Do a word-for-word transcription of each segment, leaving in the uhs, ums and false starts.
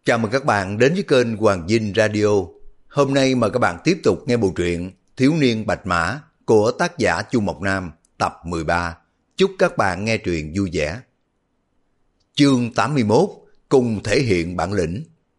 Chào mừng các bạn đến với kênh Hoàng Dinh Radio. Hôm nay mời các bạn tiếp tục nghe bộ truyện Thiếu niên Bạch Mã của tác giả Chu Mộc Nam tập mười ba. Chúc các bạn nghe truyện vui vẻ. Chương tám mươi mốt, cùng thể hiện bản lĩnh.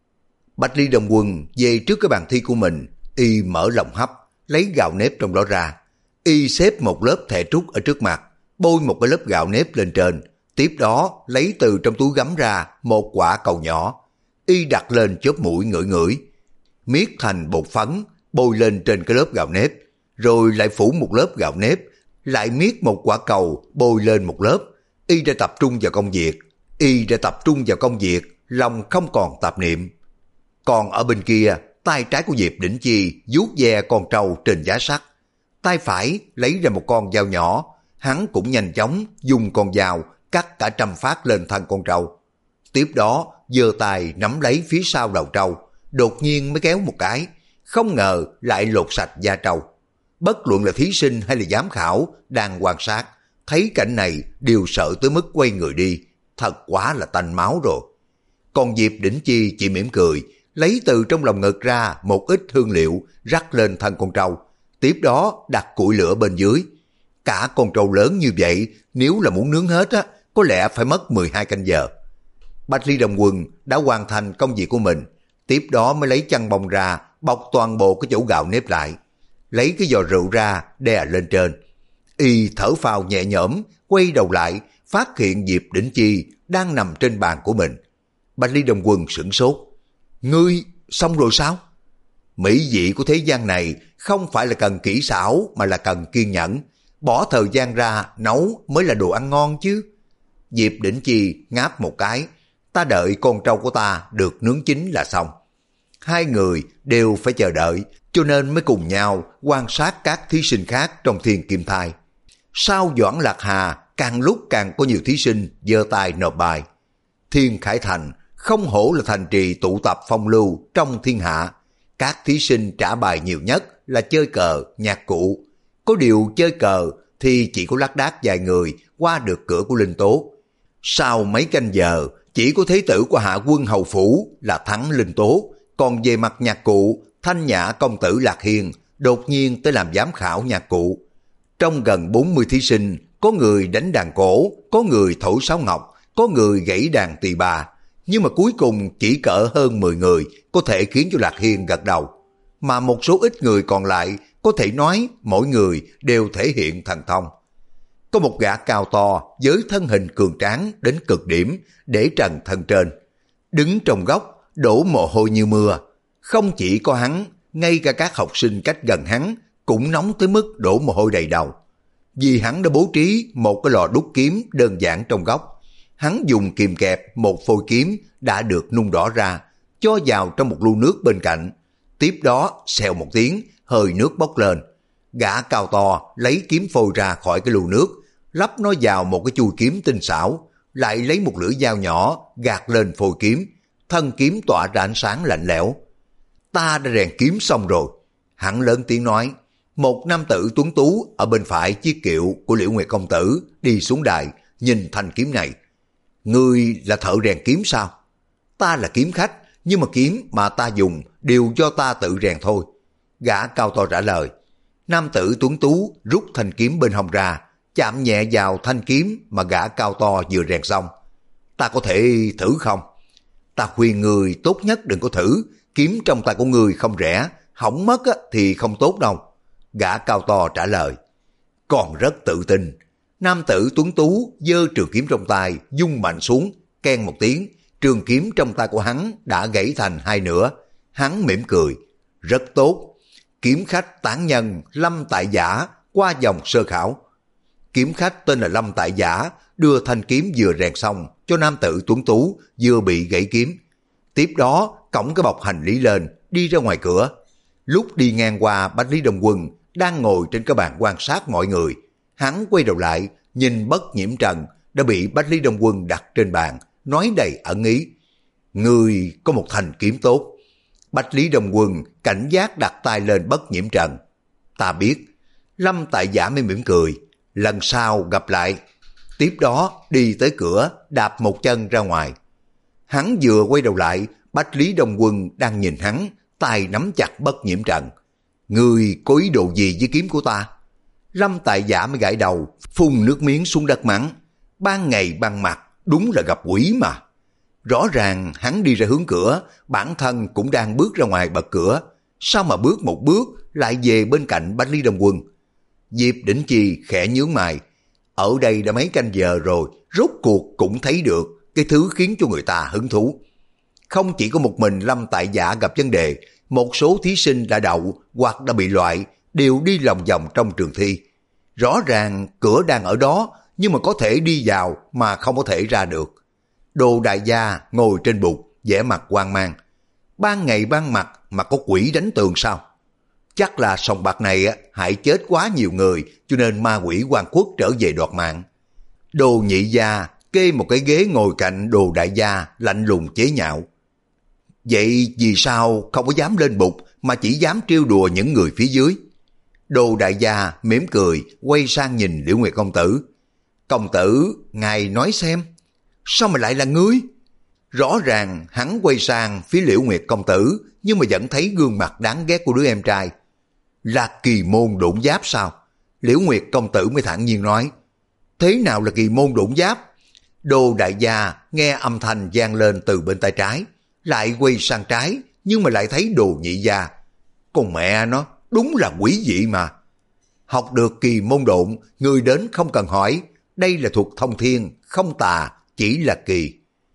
Bạch Ly Đồng Quân về trước cái bàn thi của mình, y mở lòng hấp, lấy gạo nếp trong đó ra. Y xếp một lớp thẻ trúc ở trước mặt, bôi một cái lớp gạo nếp lên trên, tiếp đó lấy từ trong túi gấm ra một quả cầu nhỏ. Y đặt lên chóp mũi ngửi ngửi, miết thành bột phấn, bôi lên trên cái lớp gạo nếp, rồi lại phủ một lớp gạo nếp, lại miết một quả cầu, bôi lên một lớp. Y đã tập trung vào công việc, Y đã tập trung vào công việc, lòng không còn tạp niệm. Còn ở bên kia, tay trái của Diệp Đỉnh Chi vuốt ve con trâu trên giá sắt, tay phải lấy ra một con dao nhỏ, hắn cũng nhanh chóng dùng con dao cắt cả trăm phát lên thân con trâu. Tiếp đó giơ tay nắm lấy phía sau đầu trâu, đột nhiên mới kéo một cái, không ngờ lại lột sạch da trâu. Bất luận là thí sinh hay là giám khảo đang quan sát, thấy cảnh này đều sợ tới mức quay người đi, thật quá là tanh máu rồi. Còn Diệp Đỉnh Chi chỉ mỉm cười, lấy từ trong lòng ngực ra một ít hương liệu rắc lên thân con trâu, tiếp đó đặt củi lửa bên dưới. Cả con trâu lớn như vậy, nếu là muốn nướng hết á, có lẽ phải mất mười hai canh giờ. Bạch Ly Đồng Quân đã hoàn thành công việc của mình, tiếp đó mới lấy chăn bông ra, bọc toàn bộ cái chỗ gạo nếp lại, lấy cái giò rượu ra đè lên trên. Y thở phào nhẹ nhõm, quay đầu lại, phát hiện Diệp Đỉnh Chi đang nằm trên bàn của mình. Bạch Ly Đồng Quân sửng sốt. Ngươi, xong rồi sao? Mỹ vị của thế gian này không phải là cần kỹ xảo mà là cần kiên nhẫn, bỏ thời gian ra nấu mới là đồ ăn ngon chứ. Diệp Đỉnh Chi ngáp một cái, ta đợi con trâu của ta được nướng chín là xong. Hai người đều phải chờ đợi, cho nên mới cùng nhau quan sát các thí sinh khác trong Thiên Kim Thai. Sau Doãn Lạc Hà, càng lúc càng có nhiều thí sinh giơ tay nộp bài. Thiên Khải Thành không hổ là thành trì tụ tập phong lưu trong thiên hạ. Các thí sinh trả bài nhiều nhất là chơi cờ, nhạc cụ. Có điều chơi cờ thì chỉ có lác đác vài người qua được cửa của Linh Tố. Sau mấy canh giờ, chỉ có thế tử của Hạ Quân Hầu Phủ là thắng Linh Tố. Còn về mặt nhạc cụ, Thanh Nhã công tử Lạc Hiên đột nhiên tới làm giám khảo nhạc cụ. Trong gần bốn mươi thí sinh, có người đánh đàn cổ, có người thổi sáo ngọc, có người gãy đàn tỳ bà. Nhưng mà cuối cùng chỉ cỡ hơn mười người có thể khiến cho Lạc Hiên gật đầu. Mà một số ít người còn lại có thể nói mỗi người đều thể hiện thần thông. Có một gã cao to với thân hình cường tráng đến cực điểm, để trần thân trên, đứng trong góc đổ mồ hôi như mưa. Không chỉ có hắn, ngay cả các học sinh cách gần hắn cũng nóng tới mức đổ mồ hôi đầy đầu. Vì hắn đã bố trí một cái lò đúc kiếm đơn giản trong góc. Hắn dùng kìm kẹp một phôi kiếm đã được nung đỏ ra, cho vào trong một lu nước bên cạnh. Tiếp đó xèo một tiếng, hơi nước bốc lên. Gã cao to lấy kiếm phôi ra khỏi cái lu nước, lắp nó vào một cái chui kiếm tinh xảo, lại lấy một lưỡi dao nhỏ gạt lên phôi kiếm, thân kiếm tỏa ra ánh sáng lạnh lẽo. Ta đã rèn kiếm xong rồi, hắn lớn tiếng nói. Một nam tử tuấn tú ở bên phải chiếc kiệu của Liễu Nguyệt công tử đi xuống đài, nhìn thanh kiếm này. Ngươi là thợ rèn kiếm sao? Ta là kiếm khách, nhưng mà kiếm mà ta dùng đều do ta tự rèn thôi. Gã cao to trả lời. Nam tử tuấn tú rút thanh kiếm bên hông ra, chạm nhẹ vào thanh kiếm mà gã cao to vừa rèn xong. Ta có thể thử không? Ta khuyên người tốt nhất đừng có thử, kiếm trong tay của người không rẻ, hỏng mất thì không tốt đâu. Gã cao to trả lời. Còn rất tự tin. Nam tử tuấn tú giơ trường kiếm trong tay, vung mạnh xuống, keng một tiếng, trường kiếm trong tay của hắn đã gãy thành hai nửa. Hắn mỉm cười. Rất tốt. Kiếm khách tán nhân Lâm Tại Giả qua vòng sơ khảo. Kiếm khách tên là Lâm Tại Giả đưa thanh kiếm vừa rèn xong cho nam tử tuấn tú vừa bị gãy kiếm. Tiếp đó cõng cái bọc hành lý lên, đi ra ngoài cửa. Lúc đi ngang qua Bạch Ly Đồng Quân đang ngồi trên cái bàn quan sát mọi người, hắn quay đầu lại nhìn Bất Nhiễm Trần đã bị Bạch Ly Đồng Quân đặt trên bàn, nói đầy ẩn ý. Người có một thanh kiếm tốt. Bạch Lý Đồng Quân cảnh giác đặt tay lên Bất Nhiễm Trần. Ta biết. Lâm Tại Giả mới mỉm cười. Lần sau gặp lại. Tiếp đó đi tới cửa, đạp một chân ra ngoài. Hắn vừa quay đầu lại, Bách Lý Đông Quân đang nhìn hắn, tay nắm chặt bất nhiễm trận. Ngươi có ý đồ gì với kiếm của ta? Lâm Tại Giả mới gãi đầu, phun nước miếng xuống đất mắng. Ban ngày ban mặt, đúng là gặp quỷ mà. Rõ ràng hắn đi ra hướng cửa, bản thân cũng đang bước ra ngoài bật cửa. Sao mà bước một bước lại về bên cạnh Bách Lý Đông Quân? Diệp Đỉnh Chi khẽ nhướng mày. Ở đây đã mấy canh giờ rồi, rốt cuộc cũng thấy được cái thứ khiến cho người ta hứng thú. Không chỉ có một mình Lâm Tại Giả gặp vấn đề, một số thí sinh đã đậu hoặc đã bị loại đều đi lòng vòng trong trường thi. Rõ ràng cửa đang ở đó, nhưng mà có thể đi vào mà không có thể ra được. Đồ Đại Gia ngồi trên bục, vẻ mặt hoang mang. Ban ngày ban mặt mà có quỷ đánh tường sao? Chắc là sòng bạc này hại chết quá nhiều người, cho nên ma quỷ Hoàng Quốc trở về đoạt mạng. Đồ Nhị Gia kê một cái ghế ngồi cạnh Đồ Đại Gia, lạnh lùng chế nhạo. Vậy vì sao không có dám lên bục mà chỉ dám trêu đùa những người phía dưới? Đồ Đại Gia mỉm cười, quay sang nhìn Liễu Nguyệt công tử. Công tử, ngài nói xem, sao mà lại là ngươi? Rõ ràng hắn quay sang phía Liễu Nguyệt công tử, nhưng mà vẫn thấy gương mặt đáng ghét của đứa em trai. Là Kỳ Môn Độn Giáp sao? Liễu Nguyệt công tử mới thản nhiên nói. Thế nào là Kỳ Môn Độn Giáp? Đồ Đại Gia nghe âm thanh vang lên từ bên tay trái, lại quay sang trái, nhưng mà lại thấy Đồ Nhị Gia. Con mẹ nó, đúng là quỷ dị mà. Học được Kỳ Môn Độn, người đến không cần hỏi, đây là thuộc thông thiên, không tà, chỉ là kỳ.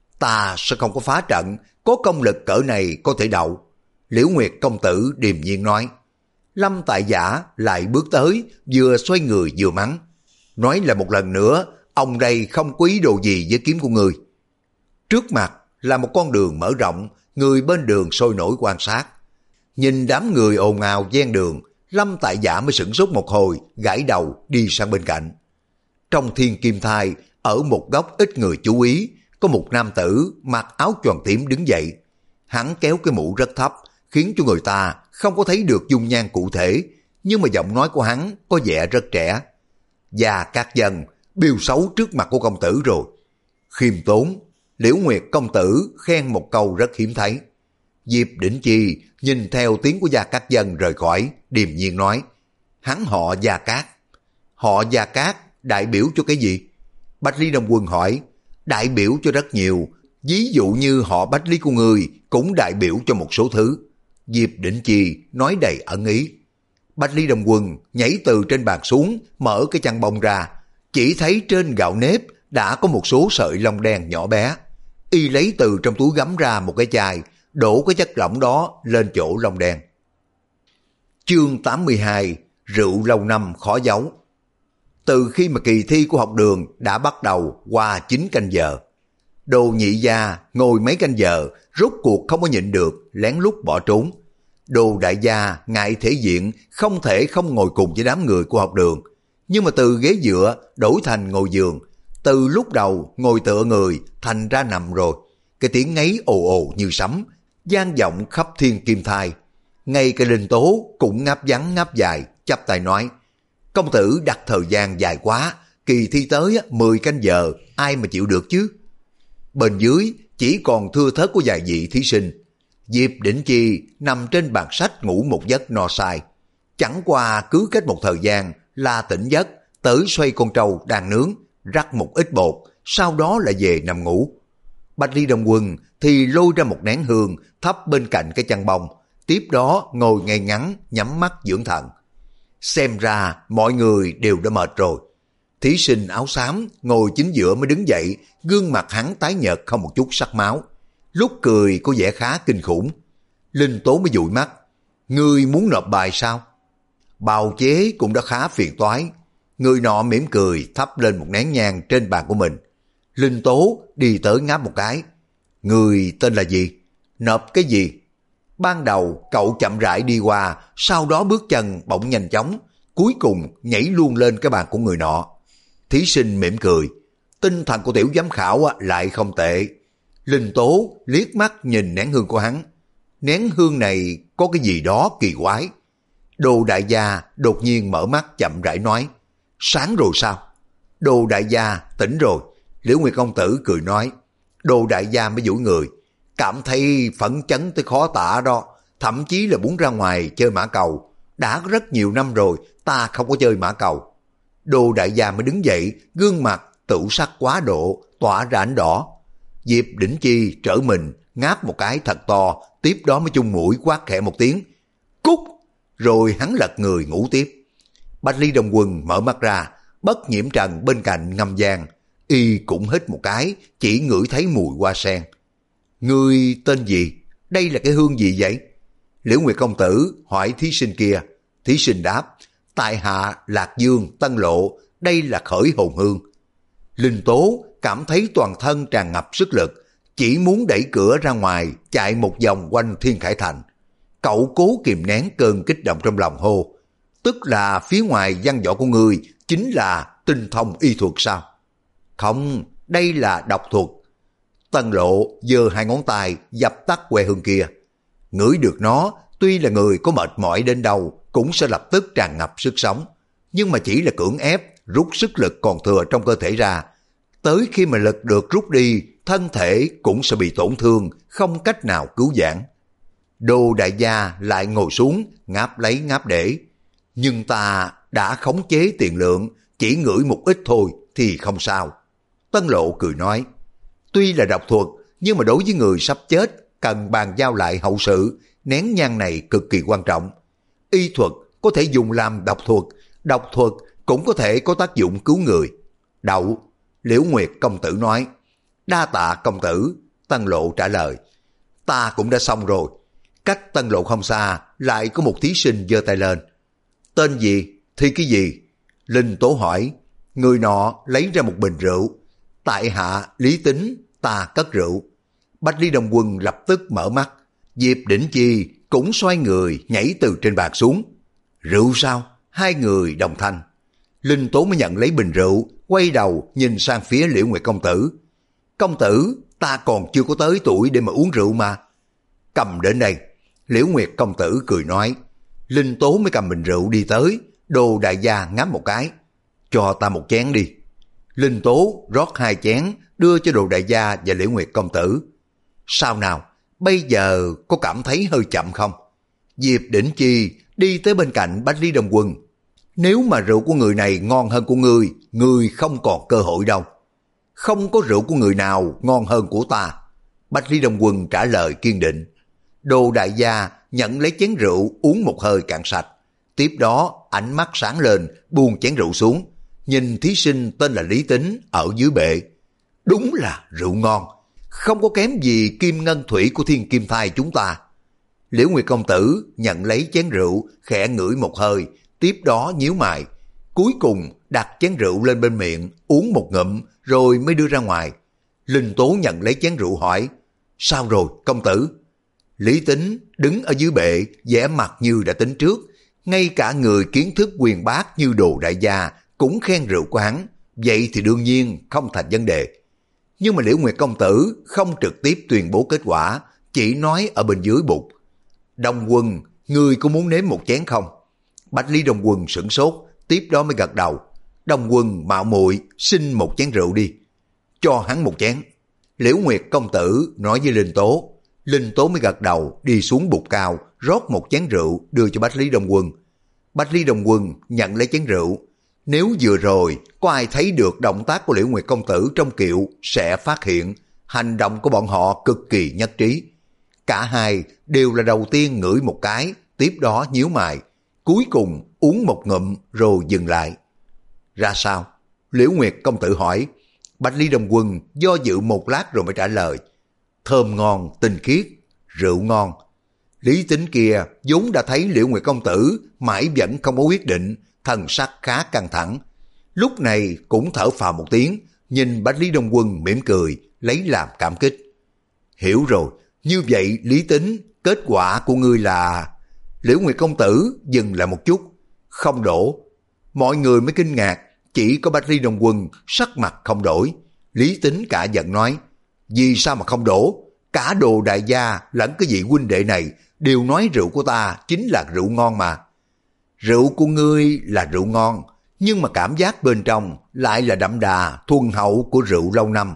Ta sẽ không có phá trận, có công lực cỡ này có thể đậu. Liễu Nguyệt công tử điềm nhiên nói. Lâm Tại Giả lại bước tới, vừa xoay người vừa mắng. Nói là một lần nữa, ông đây không có ý đồ gì với kiếm của người. Trước mặt là một con đường mở rộng, người bên đường sôi nổi quan sát. Nhìn đám người ồn ào ven đường, Lâm Tại Giả mới sửng sốt một hồi, gãi đầu đi sang bên cạnh. Trong Thiên Kim Thai, ở một góc ít người chú ý, có một nam tử mặc áo choàng tím đứng dậy. Hắn kéo cái mũ rất thấp, khiến cho người ta không có thấy được dung nhan cụ thể, nhưng mà giọng nói của hắn có vẻ rất trẻ. Và các dân, biêu xấu trước mặt của công tử rồi. Khiêm tốn, Liễu Nguyệt công tử khen một câu rất hiếm thấy. Diệp Đỉnh Chi nhìn theo tiếng của Gia Cát Dân rời khỏi, điềm nhiên nói. Hắn họ Gia Cát. Họ Gia Cát đại biểu cho cái gì? Bách Lý Đông Quân hỏi. Đại biểu cho rất nhiều, ví dụ như họ Bách Lý của người cũng đại biểu cho một số thứ. Diệp Đỉnh Chi nói đầy ẩn ý. Bách Lý Đông Quân nhảy từ trên bàn xuống, mở cái chăn bông ra, chỉ thấy trên gạo nếp đã có một số sợi lông đen nhỏ bé. Y lấy từ trong túi gấm ra một cái chai, đổ cái chất lỏng đó lên chỗ lông đen. Chương tám mươi hai, rượu lâu năm khó giấu. Từ khi mà kỳ thi của học đường đã bắt đầu qua chín canh giờ, Đồ Nhị Gia ngồi mấy canh giờ, rốt cuộc không có nhịn được, lén lút bỏ trốn. Đồ Đại Gia ngại thể diện, không thể không ngồi cùng với đám người của học đường. Nhưng mà từ ghế dựa đổi thành ngồi giường, từ lúc đầu ngồi tựa người thành ra nằm rồi. Cái tiếng ngáy ồ ồ như sấm, vang vọng khắp Thiên Kim Thai. Ngay cái Linh Tố cũng ngáp ngắn ngáp dài, chắp tay nói. Công tử đặt thời gian dài quá, kỳ thi tới mười canh giờ, ai mà chịu được chứ? Bên dưới chỉ còn thưa thớt của vài vị thí sinh. Diệp Đỉnh Chi nằm trên bàn sách ngủ một giấc no say. Chẳng qua cứ cách một thời gian là tỉnh giấc, tới xoay con trâu đang nướng, rắc một ít bột, sau đó lại về nằm ngủ. Bách Lý Đông Quân thì lôi ra một nén hương thắp bên cạnh cái chăn bông, tiếp đó ngồi ngay ngắn nhắm mắt dưỡng thần. Xem ra mọi người đều đã mệt rồi. Thí sinh áo xám ngồi chính giữa mới đứng dậy, gương mặt hắn tái nhợt không một chút sắc máu. Lúc cười có vẻ khá kinh khủng. Linh Tố mới dụi mắt. Ngươi muốn nộp bài sao? Bào chế cũng đã khá phiền toái. Người nọ mỉm cười thắp lên một nén nhang trên bàn của mình. Linh Tố đi tới ngáp một cái. Người tên là gì? Nộp cái gì? Ban đầu cậu chậm rãi đi qua, sau đó bước chân bỗng nhanh chóng, cuối cùng nhảy luôn lên cái bàn của người nọ. Thí sinh mỉm cười. Tinh thần của tiểu giám khảo lại không tệ. Linh Tố liếc mắt nhìn nén hương của hắn. Nén hương này có cái gì đó kỳ quái. Đồ Đại Gia đột nhiên mở mắt chậm rãi nói. Sáng rồi sao? Đồ Đại Gia tỉnh rồi. Liễu Nguyệt công tử cười nói. Đồ Đại Gia mới duỗi người. cảm thấy phấn chấn tới khó tả đó, thậm chí là muốn ra ngoài chơi mã cầu. Đã có rất nhiều năm rồi, ta không có chơi mã cầu. Đồ đại gia mới đứng dậy, gương mặt tử sắc quá độ, tỏa ra ánh đỏ. Diệp Đỉnh Chi trở mình, ngáp một cái thật to, tiếp đó mới chung mũi quát khẽ một tiếng. Cút! Rồi hắn lật người ngủ tiếp. Bạch Ly Đồng Quân mở mắt ra, Bất Nhiễm Trần bên cạnh ngâm gian. Y cũng hít một cái, chỉ ngửi thấy mùi hoa sen. Ngươi tên gì? Đây là cái hương gì vậy? Liễu Nguyệt công tử hỏi thí sinh kia. Thí sinh đáp, tại hạ Lạc Dương, Tân Lộ, đây là khởi hồn hương. Linh Tố cảm thấy toàn thân tràn ngập sức lực, chỉ muốn đẩy cửa ra ngoài, chạy một vòng quanh Thiên Khải Thành. Cậu cố kìm nén cơn kích động trong lòng hô, tức là phía ngoài văn võ của ngươi chính là tinh thông y thuật sao? Không, đây là độc thuật. Tân Lộ giơ hai ngón tay dập tắt que hương kia. Ngửi được nó, tuy là người có mệt mỏi đến đâu cũng sẽ lập tức tràn ngập sức sống, nhưng mà chỉ là cưỡng ép rút sức lực còn thừa trong cơ thể ra. Tới khi mà lực được rút đi, thân thể cũng sẽ bị tổn thương, không cách nào cứu vãn. Đồ đại gia lại ngồi xuống, ngáp lấy ngáp để. Nhưng ta đã khống chế tiền lượng, chỉ ngửi một ít thôi thì không sao. Tân Lộ cười nói, tuy là độc thuật, nhưng mà đối với người sắp chết, cần bàn giao lại hậu sự, nén nhang này cực kỳ quan trọng. Y thuật có thể dùng làm độc thuật, độc thuật cũng có thể có tác dụng cứu người. Đậu, Liễu Nguyệt công tử nói. Đa tạ công tử, Tân Lộ trả lời. Ta cũng đã xong rồi. Cách Tân Lộ không xa, lại có một thí sinh giơ tay lên. Tên gì? Thi cái gì? Linh Tố hỏi. Người nọ lấy ra một bình rượu. Tại hạ Lý Tính, ta cất rượu. Bạch Ly Đồng Quân lập tức mở mắt. Diệp Đỉnh Chi cũng xoay người nhảy từ trên bàn xuống. Rượu sao? Hai người đồng thanh. Linh Tố mới nhận lấy bình rượu, quay đầu nhìn sang phía Liễu Nguyệt công tử. Công tử, ta còn chưa có tới tuổi để mà uống rượu mà. Cầm đến đây. Liễu Nguyệt công tử cười nói. Linh Tố mới cầm bình rượu đi tới. Đồ đại gia ngắm một cái. Cho ta một chén đi. Linh Tố rót hai chén đưa cho Đồ đại gia và Liễu Nguyệt công tử. Sao nào? Bây giờ có cảm thấy hơi chậm không? Diệp Đỉnh Chi đi tới bên cạnh Bạch Ly Đồng Quân. Nếu mà rượu của người này ngon hơn của ngươi, ngươi không còn cơ hội đâu. Không có rượu của người nào ngon hơn của ta. Bạch Ly Đồng Quân trả lời kiên định. Đồ đại gia nhận lấy chén rượu uống một hơi cạn sạch. Tiếp đó ánh mắt sáng lên, buông chén rượu xuống. Nhìn thí sinh tên là Lý Tính ở dưới bệ. Đúng là rượu ngon, không có kém gì kim ngân thủy của Thiên Kim Thai chúng ta. Liễu Nguyệt công tử nhận lấy chén rượu, khẽ ngửi một hơi, tiếp đó nhíu mày, cuối cùng đặt chén rượu lên bên miệng, uống một ngụm rồi mới đưa ra ngoài. Linh Tố nhận lấy chén rượu hỏi, sao rồi công tử? Lý Tính đứng ở dưới bệ, vẻ mặt như đã tính trước, ngay cả người kiến thức quyền bác như Đồ đại gia cũng khen rượu của hắn, vậy thì đương nhiên không thành vấn đề. Nhưng mà Liễu Nguyệt công tử không trực tiếp tuyên bố kết quả, chỉ nói ở bên dưới bục. Đồng Quân, ngươi có muốn nếm một chén không? Bạch Ly Đồng Quân sửng sốt, tiếp đó mới gật đầu. Đồng Quân mạo muội xin một chén rượu đi. Cho hắn một chén. Liễu Nguyệt công tử nói với Linh Tố. Linh Tố mới gật đầu, đi xuống bục cao, rót một chén rượu đưa cho Bạch Ly Đồng Quân. Bạch Ly Đồng Quân nhận lấy chén rượu. Nếu vừa rồi có ai thấy được động tác của Liễu Nguyệt công tử trong kiệu sẽ phát hiện hành động của bọn họ cực kỳ nhất trí. Cả hai đều là đầu tiên ngửi một cái, tiếp đó nhíu mày, cuối cùng uống một ngụm rồi dừng lại. Ra sao? Liễu Nguyệt công tử hỏi. Bạch Ly Đồng Quân do dự một lát rồi mới trả lời. Thơm ngon, tinh khiết, rượu ngon. Lý Tính kia vốn đã thấy Liễu Nguyệt công tử mãi vẫn không có quyết định, thần sắc khá căng thẳng. Lúc này cũng thở phào một tiếng, nhìn Bạch Ly Đồng Quân mỉm cười, lấy làm cảm kích. Hiểu rồi, như vậy Lý Tính, kết quả của ngươi là... Liễu Nguyệt công tử dừng lại một chút, không đổ. Mọi người mới kinh ngạc, chỉ có Bạch Ly Đồng Quân sắc mặt không đổi. Lý Tính cả giận nói, vì sao mà không đổ? Cả Đồ đại gia lẫn cái vị huynh đệ này đều nói rượu của ta chính là rượu ngon mà. Rượu của ngươi là rượu ngon, nhưng mà cảm giác bên trong lại là đậm đà, thuần hậu của rượu lâu năm.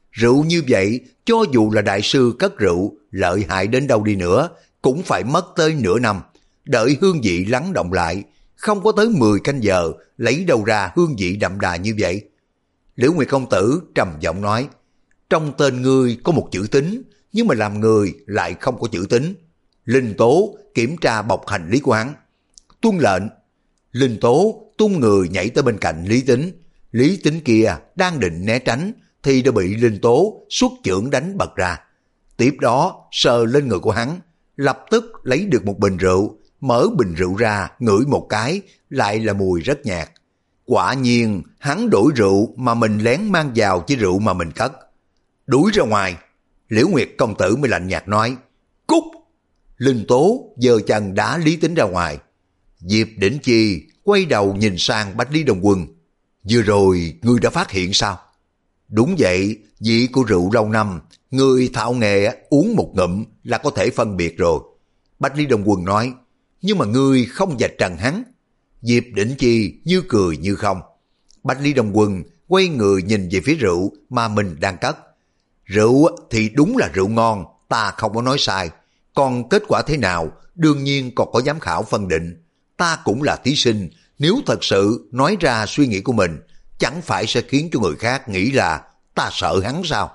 Rượu như vậy, cho dù là đại sư cất rượu, lợi hại đến đâu đi nữa, cũng phải mất tới nửa năm. Đợi hương vị lắng động lại, không có tới mười canh giờ, lấy đâu ra hương vị đậm đà như vậy. Liễu Nguyệt công tử trầm giọng nói, trong tên ngươi có một chữ tín, nhưng mà làm người lại không có chữ tín. Linh Tố kiểm tra bọc hành lý của hắn. Tuân lệnh. Linh Tố tung người nhảy tới bên cạnh Lý Tính. Lý Tính kia đang định né tránh, thì đã bị Linh Tố xuất chưởng đánh bật ra. Tiếp đó sờ lên người của hắn, lập tức lấy được một bình rượu, mở bình rượu ra ngửi một cái, lại là mùi rất nhạt. Quả nhiên hắn đổi rượu mà mình lén mang vào chứ rượu mà mình cất. Đuổi ra ngoài. Liễu Nguyệt công tử mới lạnh nhạt nói, cút. Linh Tố giơ chân đá Lý Tính ra ngoài. Diệp Đỉnh Chi quay đầu nhìn sang Bách Lý Đông Quân. Vừa rồi ngươi đã phát hiện sao? Đúng vậy, vị của rượu lâu năm, ngươi thạo nghề uống một ngụm là có thể phân biệt rồi. Bách Lý Đông Quân nói, nhưng mà ngươi không vạch trần hắn. Diệp Đỉnh Chi như cười như không. Bách Lý Đông Quân quay người nhìn về phía rượu mà mình đang cất. Rượu thì đúng là rượu ngon, ta không có nói sai. Còn kết quả thế nào, đương nhiên còn có giám khảo phân định. Ta cũng là thí sinh, nếu thật sự nói ra suy nghĩ của mình, chẳng phải sẽ khiến cho người khác nghĩ là ta sợ hắn sao?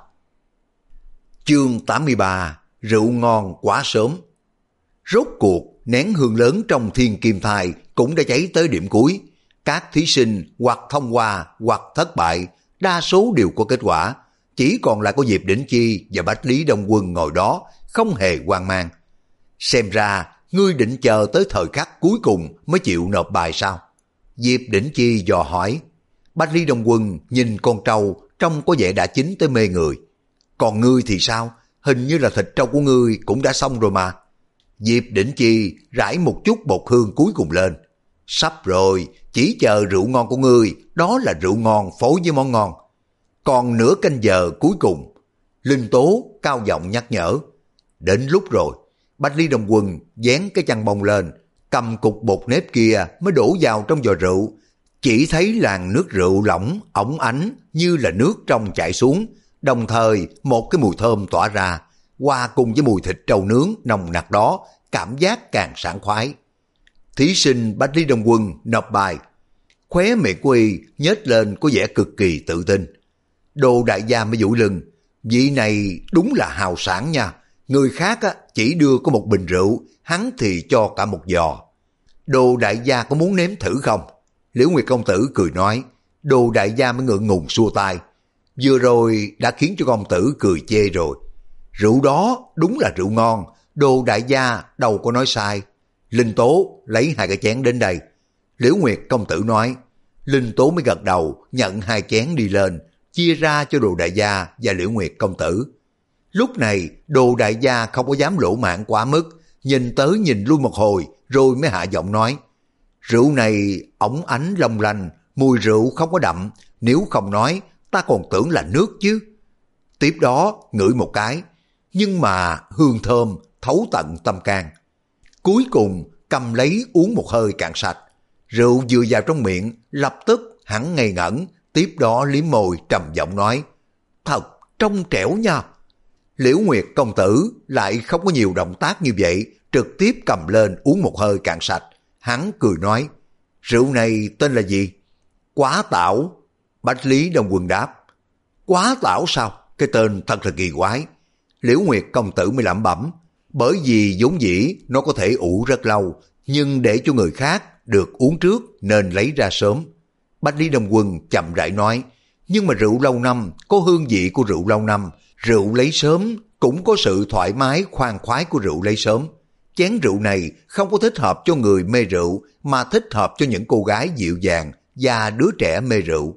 Chương tám mươi ba, rượu ngon quá sớm. Rốt cuộc, nén hương lớn trong thiên kim thai cũng đã cháy tới điểm cuối. Các thí sinh hoặc thông qua hoặc thất bại, đa số đều có kết quả. Chỉ còn lại có Diệp Đỉnh Chi và Bách Lý Đông Quân ngồi đó, không hề hoang mang. Xem ra, ngươi định chờ tới thời khắc cuối cùng mới chịu nộp bài sao? Diệp Đỉnh Chi dò hỏi. Bách Lý Đông Quân nhìn con trâu trông có vẻ đã chín tới mê người. Còn ngươi thì sao? Hình như là thịt trâu của ngươi cũng đã xong rồi mà. Diệp Đỉnh Chi rải một chút bột hương cuối cùng lên. Sắp rồi, chỉ chờ rượu ngon của ngươi, đó là rượu ngon phối với món ngon. Còn nửa canh giờ cuối cùng. Linh Tố cao giọng nhắc nhở. Đến lúc rồi. Bách Lý Đông Quân dán cái chăn bông lên, cầm cục bột nếp kia mới đổ vào trong vò rượu. Chỉ thấy làn nước rượu lỏng, óng ánh như là nước trong chảy xuống, đồng thời một cái mùi thơm tỏa ra, hòa cùng với mùi thịt trâu nướng nồng nặc đó, cảm giác càng sảng khoái. Thí sinh Bách Lý Đông Quân nộp bài. Khóe miệng của y nhếch lên có vẻ cực kỳ tự tin. Đồ đại gia mới duỗi lưng. Vị này đúng là hào sản nha. Người khác á, chỉ đưa có một bình rượu, hắn thì cho cả một giò. Đồ đại gia có muốn nếm thử không? Liễu Nguyệt công tử cười nói. Đồ đại gia mới ngượng ngùng xua tay. Vừa rồi đã khiến cho công tử cười chê rồi. Rượu đó đúng là rượu ngon, đồ đại gia đâu có nói sai. Linh Tố lấy hai cái chén đến đây. Liễu Nguyệt công tử nói. Linh Tố mới gật đầu, nhận hai chén đi lên, chia ra cho đồ đại gia và Liễu Nguyệt công tử. Lúc này đồ đại gia không có dám lỗ mãn quá mức, nhìn tới nhìn lui một hồi rồi mới hạ giọng nói. Rượu này óng ánh long lanh, mùi rượu không có đậm, nếu không nói ta còn tưởng là nước chứ. Tiếp đó ngửi một cái, nhưng mà hương thơm thấu tận tâm can. Cuối cùng cầm lấy uống một hơi cạn sạch. Rượu vừa vào trong miệng, lập tức hắn ngây ngẩn, tiếp đó liếm môi trầm giọng nói. Thật trong trẻo nha. Liễu Nguyệt công tử lại không có nhiều động tác như vậy, trực tiếp cầm lên uống một hơi cạn sạch. Hắn cười nói, rượu này tên là gì? Quá tảo. Bách Lý Đông Quân đáp, quá tảo sao? Cái tên thật là kỳ quái. Liễu Nguyệt công tử mới lẩm bẩm, bởi vì vốn dĩ nó có thể ủ rất lâu, nhưng để cho người khác được uống trước nên lấy ra sớm. Bách Lý Đông Quân chậm rãi nói, nhưng mà rượu lâu năm có hương vị của rượu lâu năm, rượu lấy sớm cũng có sự thoải mái khoan khoái của rượu lấy sớm. Chén rượu này không có thích hợp cho người mê rượu, mà thích hợp cho những cô gái dịu dàng và đứa trẻ mê rượu.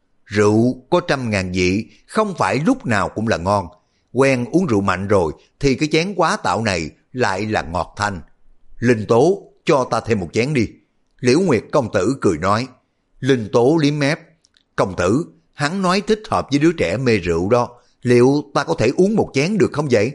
Rượu có trăm ngàn vị, không phải lúc nào cũng là ngon. Quen uống rượu mạnh rồi thì cái chén quá tạo này lại là ngọt thanh. Linh Tố, cho ta thêm một chén đi. Liễu Nguyệt công tử cười nói. Linh Tố liếm mép. Công tử, hắn nói thích hợp với đứa trẻ mê rượu đó. Liệu ta có thể uống một chén được không vậy?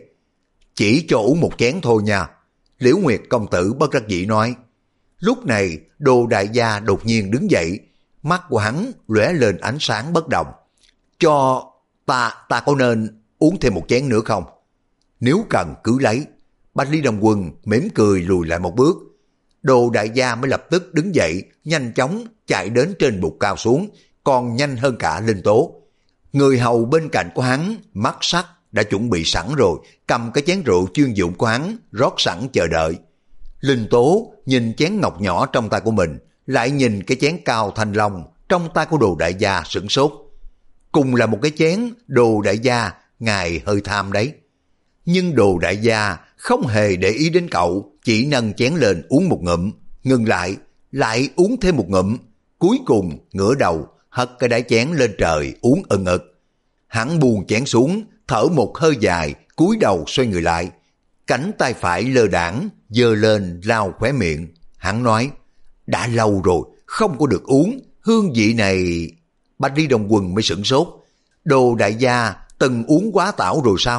Chỉ cho uống một chén thôi nha. Liễu Nguyệt công tử bất đắc dĩ nói. Lúc này đồ đại gia đột nhiên đứng dậy. Mắt của hắn lóe lên ánh sáng bất động. Cho, Ta, ta có nên uống thêm một chén nữa không? Nếu cần cứ lấy. Bạch Lý Đông Quân mỉm cười lùi lại một bước. Đồ đại gia mới lập tức đứng dậy, nhanh chóng chạy đến trên bục cao xuống, còn nhanh hơn cả Linh Tố. Người hầu bên cạnh của hắn, mắt sắc, đã chuẩn bị sẵn rồi, cầm cái chén rượu chuyên dụng của hắn, rót sẵn chờ đợi. Linh Tố nhìn chén ngọc nhỏ trong tay của mình, lại nhìn cái chén cao thanh long trong tay của Đồ đại gia sửng sốt. Cùng là một cái chén, Đồ đại gia, ngài hơi tham đấy. Nhưng Đồ đại gia không hề để ý đến cậu, chỉ nâng chén lên uống một ngụm, ngừng lại, lại uống thêm một ngụm, cuối cùng ngửa đầu, hất cái đáy chén lên trời uống ừng ực. Hắn buông chén xuống, thở một hơi dài, cúi đầu xoay người lại, cánh tay phải lơ đãng giơ lên lau khóe miệng. Hắn nói, đã lâu rồi, không có được uống, hương vị này... Bạch Lý Đông Quân mới sửng sốt. Đồ đại gia từng uống quá tảo rồi sao?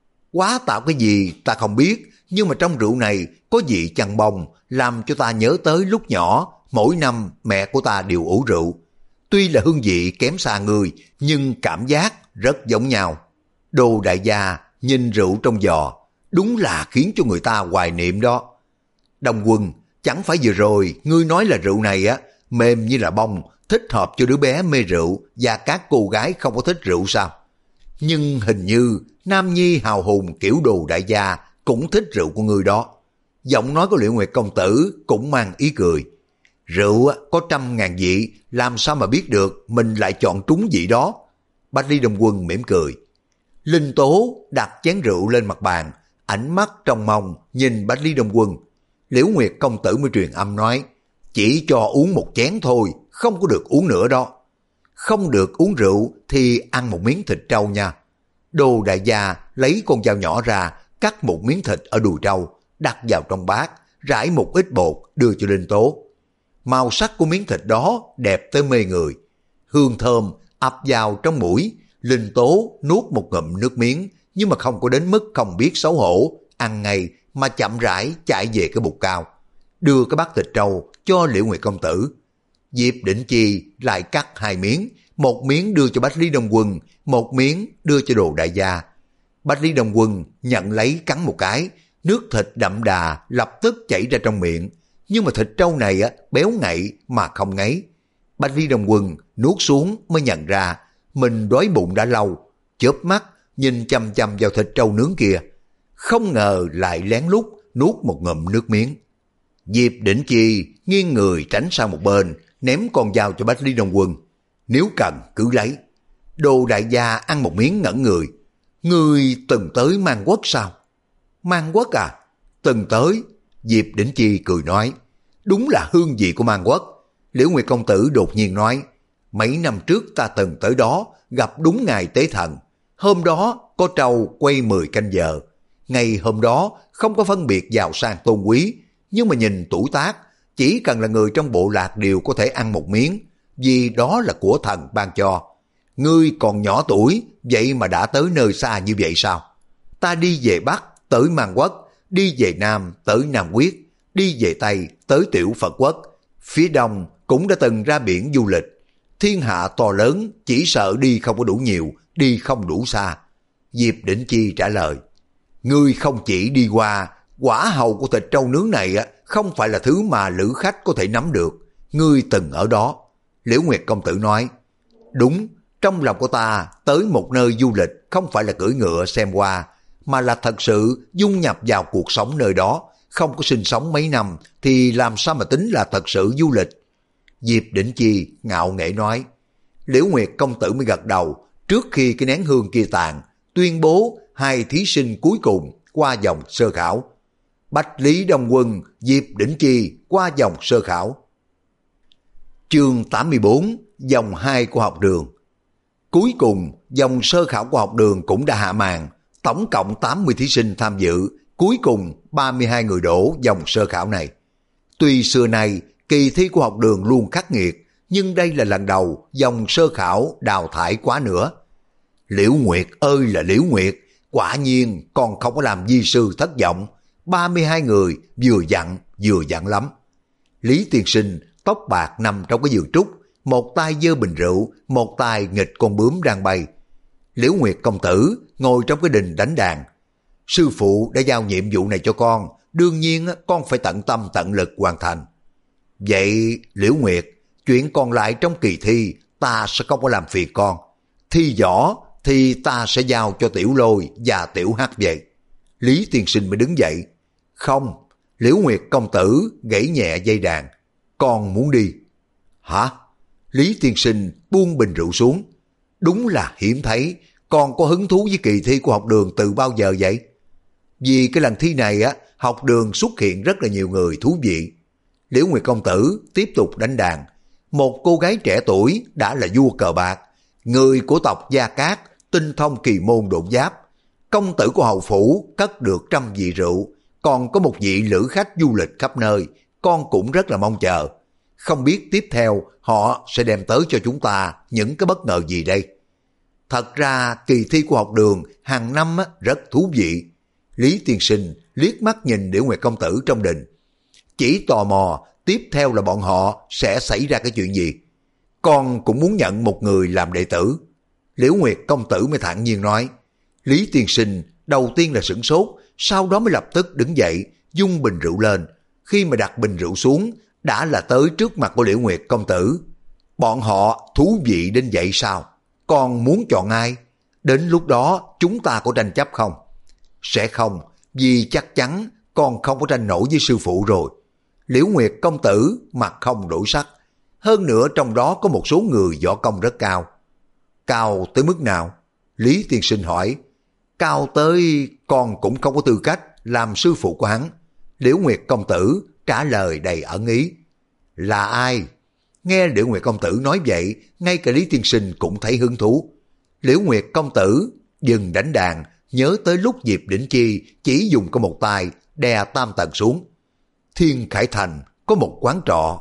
Quá tảo cái gì ta không biết, nhưng mà trong rượu này có vị chăn bông, làm cho ta nhớ tới lúc nhỏ, mỗi năm mẹ của ta đều ủ rượu. Tuy là hương vị kém xa người, nhưng cảm giác rất giống nhau. Đồ đại gia nhìn rượu trong giò, đúng là khiến cho người ta hoài niệm đó. Đông Quân, chẳng phải vừa rồi ngươi nói là rượu này á mềm như là bông, thích hợp cho đứa bé mê rượu và các cô gái không có thích rượu sao? Nhưng hình như nam nhi hào hùng kiểu Đồ đại gia cũng thích rượu của ngươi đó. Giọng nói của Liễu Nguyệt công tử cũng mang ý cười. Rượu có trăm ngàn vị, làm sao mà biết được mình lại chọn trúng vị đó? Bạch Lý Đông Quân mỉm cười. Linh Tố đặt chén rượu lên mặt bàn, ánh mắt trong mong nhìn Bạch Lý Đông Quân. Liễu Nguyệt công tử mới truyền âm nói, chỉ cho uống một chén thôi, không có được uống nữa đó. Không được uống rượu thì ăn một miếng thịt trâu nha. Đồ đại gia lấy con dao nhỏ ra, cắt một miếng thịt ở đùi trâu, đặt vào trong bát, rải một ít bột đưa cho Linh Tố. Màu sắc của miếng thịt đó đẹp tới mê người. Hương thơm ập vào trong mũi, Linh Tố nuốt một ngụm nước miếng, nhưng mà không có đến mức không biết xấu hổ, ăn ngay mà chậm rãi chạy về cái bục cao, đưa cái bát thịt trâu cho Liễu Nguyệt công tử. Diệp Đỉnh Chi lại cắt hai miếng, một miếng đưa cho Bạch Lý Đông Quân, một miếng đưa cho Đồ đại gia. Bạch Lý Đông Quân nhận lấy cắn một cái, nước thịt đậm đà lập tức chảy ra trong miệng, nhưng mà thịt trâu này á béo ngậy mà không ngấy. Bạch Lý Đông Quân nuốt xuống mới nhận ra mình đói bụng đã lâu, chớp mắt nhìn chăm chăm vào thịt trâu nướng kia, không ngờ lại lén lút nuốt một ngụm nước miếng. Diệp Đỉnh Chi nghiêng người tránh sang một bên, ném con dao cho Bạch Lý Đông Quân. Nếu cần cứ lấy. Đồ đại gia ăn một miếng ngẩn người. Ngươi từng tới Mang Quốc sao? Mang Quốc à? Từng tới. Diệp Đỉnh Chi cười nói. Đúng là hương vị của Mang Quốc. Liễu Nguyệt công tử đột nhiên nói. Mấy năm trước ta từng tới đó, gặp đúng ngày tế thần. Hôm đó có trâu quay mười canh giờ. Ngày hôm đó không có phân biệt giàu sang tôn quý, nhưng mà nhìn tuổi tác, chỉ cần là người trong bộ lạc đều có thể ăn một miếng, vì đó là của thần ban cho. Ngươi còn nhỏ tuổi, vậy mà đã tới nơi xa như vậy sao? Ta đi về Bắc, tới Mang Quốc, đi về Nam, tới Nam Quyết, đi về Tây, tới Tiểu Phật Quốc, phía Đông cũng đã từng ra biển du lịch. Thiên hạ to lớn, chỉ sợ đi không có đủ nhiều, đi không đủ xa. Diệp Đỉnh Chi trả lời, ngươi không chỉ đi qua, quả hầu của thịt trâu nướng này không phải là thứ mà lữ khách có thể nắm được. Ngươi từng ở đó. Liễu Nguyệt công tử nói, đúng, trong lòng của ta tới một nơi du lịch không phải là cưỡi ngựa xem qua, mà là thật sự dung nhập vào cuộc sống nơi đó, không có sinh sống mấy năm thì làm sao mà tính là thật sự du lịch. Diệp Đỉnh Chi ngạo nghễ nói. Liễu Nguyệt công tử mới gật đầu, trước khi cái nén hương kia tàn, tuyên bố hai thí sinh cuối cùng qua vòng sơ khảo. Bạch Lý Đông Quân, Diệp Đỉnh Chi qua vòng sơ khảo. Chương tám mươi bốn, vòng hai của học đường. Cuối cùng, vòng sơ khảo của học đường cũng đã hạ màn, tổng cộng tám mươi thí sinh tham dự, cuối cùng ba mươi hai người đổ vòng sơ khảo này. Tuy xưa nay, kỳ thi của học đường luôn khắc nghiệt, nhưng đây là lần đầu vòng sơ khảo đào thải quá nữa. Liễu Nguyệt ơi là Liễu Nguyệt, quả nhiên còn không có làm di sư thất vọng, ba mươi hai người vừa dặn vừa dặn lắm. Lý tiên sinh tóc bạc nằm trong cái giường trúc, một tay giơ bình rượu, một tay nghịch con bướm đang bay. Liễu Nguyệt công tử ngồi trong cái đình đánh đàn. Sư phụ đã giao nhiệm vụ này cho con, đương nhiên con phải tận tâm tận lực hoàn thành. Vậy Liễu Nguyệt, chuyện còn lại trong kỳ thi ta sẽ không có làm phiền con. Thi võ thì ta sẽ giao cho Tiểu Lôi và Tiểu Hắc vậy. Lý tiên sinh mới đứng dậy. Không, Liễu Nguyệt công tử gãy nhẹ dây đàn. Con muốn đi. Hả? Lý tiên sinh buông bình rượu xuống. Đúng là hiếm thấy, con có hứng thú với kỳ thi của học đường từ bao giờ vậy? Vì cái lần thi này á, học đường xuất hiện rất là nhiều người thú vị. Liễu Nguyệt công tử tiếp tục đánh đàn. Một cô gái trẻ tuổi đã là vua cờ bạc, người của tộc Gia Cát, tinh thông kỳ môn độn giáp. Công tử của hầu phủ cất được trăm vị rượu, còn có một vị lữ khách du lịch khắp nơi, con cũng rất là mong chờ. Không biết tiếp theo họ sẽ đem tới cho chúng ta những cái bất ngờ gì đây? Thật ra kỳ thi của học đường hàng năm rất thú vị. Lý tiên sinh liếc mắt nhìn Liễu Nguyệt công tử trong đình. Chỉ tò mò tiếp theo là bọn họ sẽ xảy ra cái chuyện gì. Con cũng muốn nhận một người làm đệ tử. Liễu Nguyệt công tử mới thản nhiên nói. Lý tiên sinh đầu tiên là sửng sốt, sau đó mới lập tức đứng dậy, dung bình rượu lên. Khi mà đặt bình rượu xuống, đã là tới trước mặt của Liễu Nguyệt công tử. Bọn họ thú vị đến vậy sao? Con muốn chọn ai? Đến lúc đó chúng ta có tranh chấp không? Sẽ không, vì chắc chắn con không có tranh nổi với sư phụ rồi. Liễu Nguyệt công tử mặt không đổi sắc. Hơn nữa trong đó có một số người võ công rất cao. Cao tới mức nào? Lý tiên sinh hỏi. Cao tới con cũng không có tư cách làm sư phụ của hắn. Liễu Nguyệt công tử trả lời đầy ẩn ý. Là ai? Nghe Liễu Nguyệt công tử nói vậy, ngay cả Lý tiên sinh cũng thấy hứng thú. Liễu Nguyệt công tử dừng đánh đàn, nhớ tới lúc Diệp Đỉnh Chi chỉ dùng có một tay đè tam tầng xuống. Thiên Khải Thành có một quán trọ.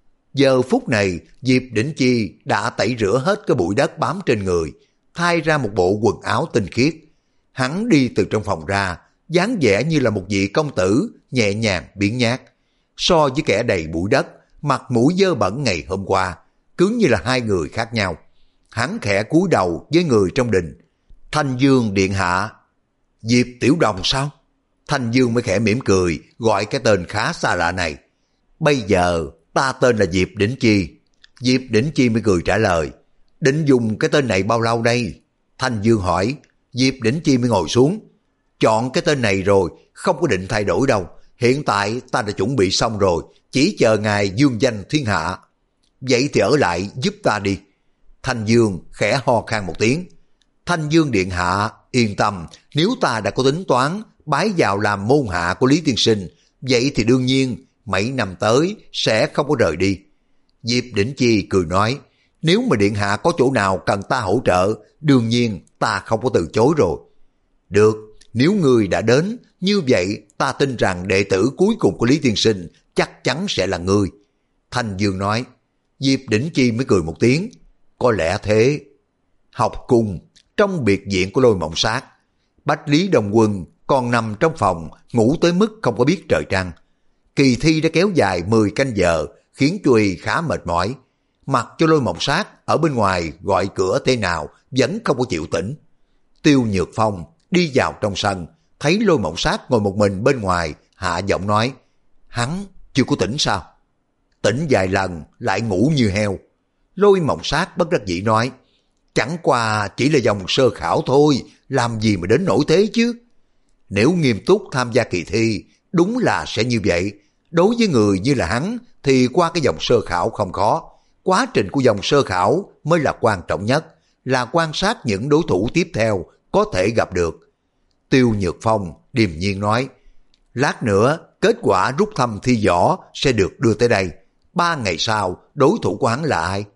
Giờ phút này Diệp Đỉnh Chi đã tẩy rửa hết cái bụi đất bám trên người, thay ra một bộ quần áo tinh khiết. Hắn đi từ trong phòng ra, dáng vẻ như là một vị công tử nhẹ nhàng biếng nhác. So với kẻ đầy bụi đất, mặt mũi dơ bẩn ngày hôm qua, cứ như là hai người khác nhau. Hắn khẽ cúi đầu với người trong đình. Thanh Dương điện hạ. Diệp Tiểu Đồng sao? Thanh Dương mới khẽ mỉm cười, gọi cái tên khá xa lạ này. Bây giờ ta tên là Diệp Đỉnh Chi. Diệp Đỉnh Chi mới cười trả lời. Định dùng cái tên này bao lâu đây? Thanh Dương hỏi. Diệp Đỉnh Chi mới ngồi xuống. Chọn cái tên này rồi, không có định thay đổi đâu. Hiện tại ta đã chuẩn bị xong rồi, chỉ chờ ngài dương danh thiên hạ. Vậy thì ở lại giúp ta đi. Thanh Dương khẽ ho khan một tiếng. Thanh Dương điện hạ, yên tâm, nếu ta đã có tính toán bái vào làm môn hạ của Lý tiên sinh, vậy thì đương nhiên mấy năm tới sẽ không có rời đi. Diệp Đỉnh Chi cười nói, nếu mà điện hạ có chỗ nào cần ta hỗ trợ, đương nhiên ta không có từ chối rồi. Được, nếu người đã đến, như vậy ta tin rằng đệ tử cuối cùng của Lý tiên sinh chắc chắn sẽ là ngươi. Thanh Dương nói. Diệp Đỉnh Chi mới cười một tiếng. Có lẽ thế. Học cùng, trong biệt viện của Lôi Mộng Sát, Bách Lý Đồng Quân còn nằm trong phòng, ngủ tới mức không có biết trời trăng. Kỳ thi đã kéo dài mười canh giờ, khiến cho y khá mệt mỏi. Mặc cho Lôi Mộng Sát ở bên ngoài gọi cửa thế nào vẫn không có chịu tỉnh. Tiêu Nhược Phong đi vào trong sân, thấy Lôi Mộng Sát ngồi một mình bên ngoài, hạ giọng nói, hắn chưa có tỉnh sao? Tỉnh vài lần lại ngủ như heo. Lôi Mộng Sát bất đắc dĩ nói, chẳng qua chỉ là vòng sơ khảo thôi, làm gì mà đến nỗi thế chứ? Nếu nghiêm túc tham gia kỳ thi, đúng là sẽ như vậy. Đối với người như là hắn thì qua cái vòng sơ khảo không khó. Quá trình của vòng sơ khảo mới là quan trọng nhất, là quan sát những đối thủ tiếp theo có thể gặp được. Tiêu Nhược Phong điềm nhiên nói, lát nữa kết quả rút thăm thi võ sẽ được đưa tới đây. Ba ngày sau đối thủ của hắn là ai?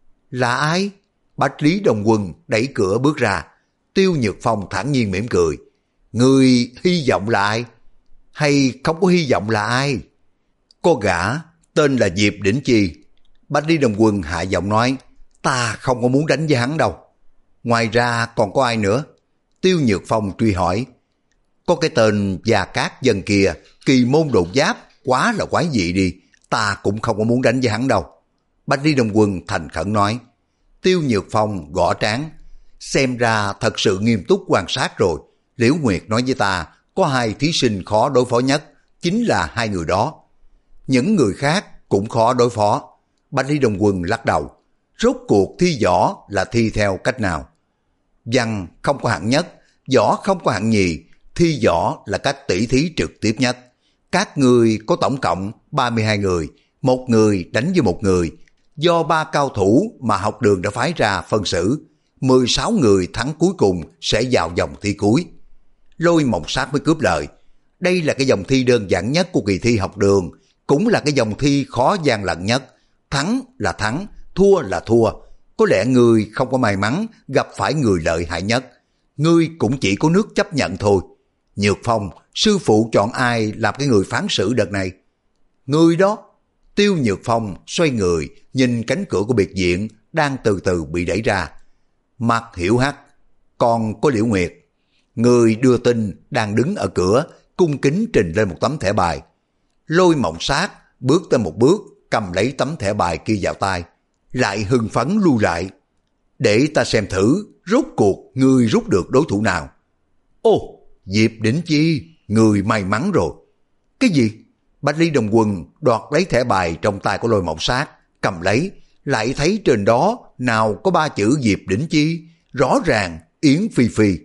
Là ai? Bách Lý Đồng Quân đẩy cửa bước ra. Tiêu Nhược Phong thản nhiên mỉm cười. Người hy vọng là ai? Hay không có hy vọng là ai? Có gã tên là Diệp Đỉnh Chi. Bách Lý Đồng Quân hạ giọng nói, ta không có muốn đánh với hắn đâu. Ngoài ra còn có ai nữa? Tiêu Nhược Phong truy hỏi. Có cái tên Gia Cát dân kia, kỳ môn đột giáp, quá là quái dị đi, ta cũng không có muốn đánh với hắn đâu. Bách Lý Đồng Quân thành khẩn nói. Tiêu Nhược Phong gõ trán. xem ra thật sự nghiêm túc quan sát rồi. Liễu Nguyệt nói với ta, có hai thí sinh khó đối phó nhất, chính là hai người đó. Những người khác cũng khó đối phó. Bạch Lý Đồng Quân lắc đầu. Rốt cuộc thi võ là thi theo cách nào? Văn không có hạng nhất, võ không có hạng nhì, thi võ là cách tỷ thí trực tiếp nhất. Các người có tổng cộng ba mươi hai người, một người đánh với một người. Do ba cao thủ mà học đường đã phái ra phân xử, mười sáu người thắng cuối cùng sẽ vào vòng thi cuối. Lôi Mộng Sát mới cướp lời. Đây là cái vòng thi đơn giản nhất của kỳ thi học đường, cũng là cái vòng thi khó gian lận nhất. Thắng là thắng, thua là thua. Có lẽ ngươi không có may mắn gặp phải người lợi hại nhất. Ngươi cũng chỉ có nước chấp nhận thôi. Nhược Phong, sư phụ chọn ai làm cái người phán xử đợt này? Ngươi đó. Tiêu Nhược Phong xoay người, nhìn cánh cửa của biệt viện đang từ từ bị đẩy ra. Mặt Hiểu Hắc, còn có Liễu Nguyệt. Người đưa tin đang đứng ở cửa, cung kính trình lên một tấm thẻ bài. Lôi Mộng Sát bước tới một bước, cầm lấy tấm thẻ bài kia vào tay, lại hưng phấn lưu lại. Để ta xem thử, rốt cuộc ngươi rút được đối thủ nào. Ô, Diệp Đỉnh Chi, người may mắn rồi. Cái gì? Bạch Lý Đồng Quân đoạt lấy thẻ bài trong tay của Lôi Mộng Sát, cầm lấy, lại thấy trên đó nào có ba chữ Diệp Đỉnh Chi, rõ ràng Yến Phi Phi.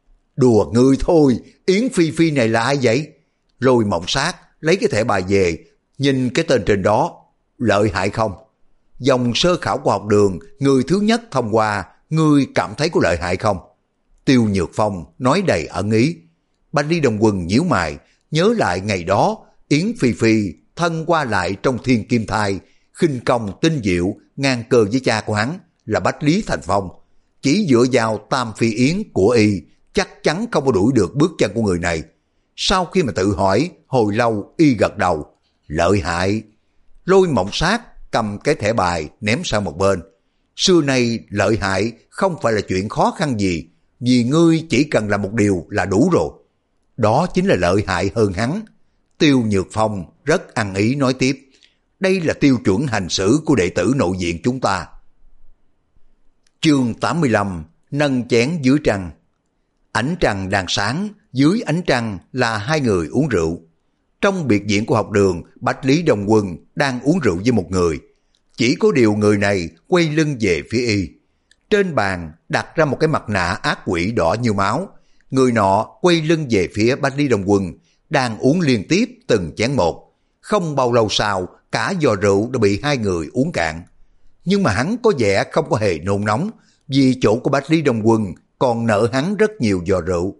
Đùa ngươi thôi, Yến Phi Phi này là ai vậy? Lôi Mộng Sát lấy cái thẻ bài về, nhìn cái tên trên đó, lợi hại không? Dòng sơ khảo của học đường, người thứ nhất thông qua, ngươi cảm thấy có lợi hại không? Tiêu Nhược Phong nói đầy ẩn ý. Bạch Lý Đồng Quân nhíu mày, nhớ lại ngày đó, Yến Phi Phi thân qua lại trong thiên kim thai, khinh công tinh diệu, ngang cơ với cha của hắn là Bách Lý Thành Phong. Chỉ dựa vào tam phi yến của y, chắc chắn không có đuổi được bước chân của người này. Sau khi mà tự hỏi, hồi lâu y gật đầu, lợi hại. Lôi Mộng Sát cầm cái thẻ bài ném sang một bên. Xưa nay lợi hại không phải là chuyện khó khăn gì, vì ngươi chỉ cần làm một điều là đủ rồi. Đó chính là lợi hại hơn hắn. Tiêu Nhược Phong rất ăn ý nói tiếp, đây là tiêu chuẩn hành xử của đệ tử nội viện chúng ta. Chương tám mươi lăm, nâng chén dưới trăng. Ánh trăng đang sáng, dưới ánh trăng là hai người uống rượu. Trong biệt viện của học đường, Bạch Lý Đồng Quân đang uống rượu với một người. Chỉ có điều người này quay lưng về phía y. Trên bàn đặt ra một cái mặt nạ ác quỷ đỏ như máu. Người nọ quay lưng về phía Bạch Lý Đồng Quân, đang uống liên tiếp từng chén một. Không bao lâu sau, cả giò rượu đã bị hai người uống cạn. Nhưng mà hắn có vẻ không có hề nôn nóng, vì chỗ của Bạch Lý Đồng Quân còn nợ hắn rất nhiều giò rượu.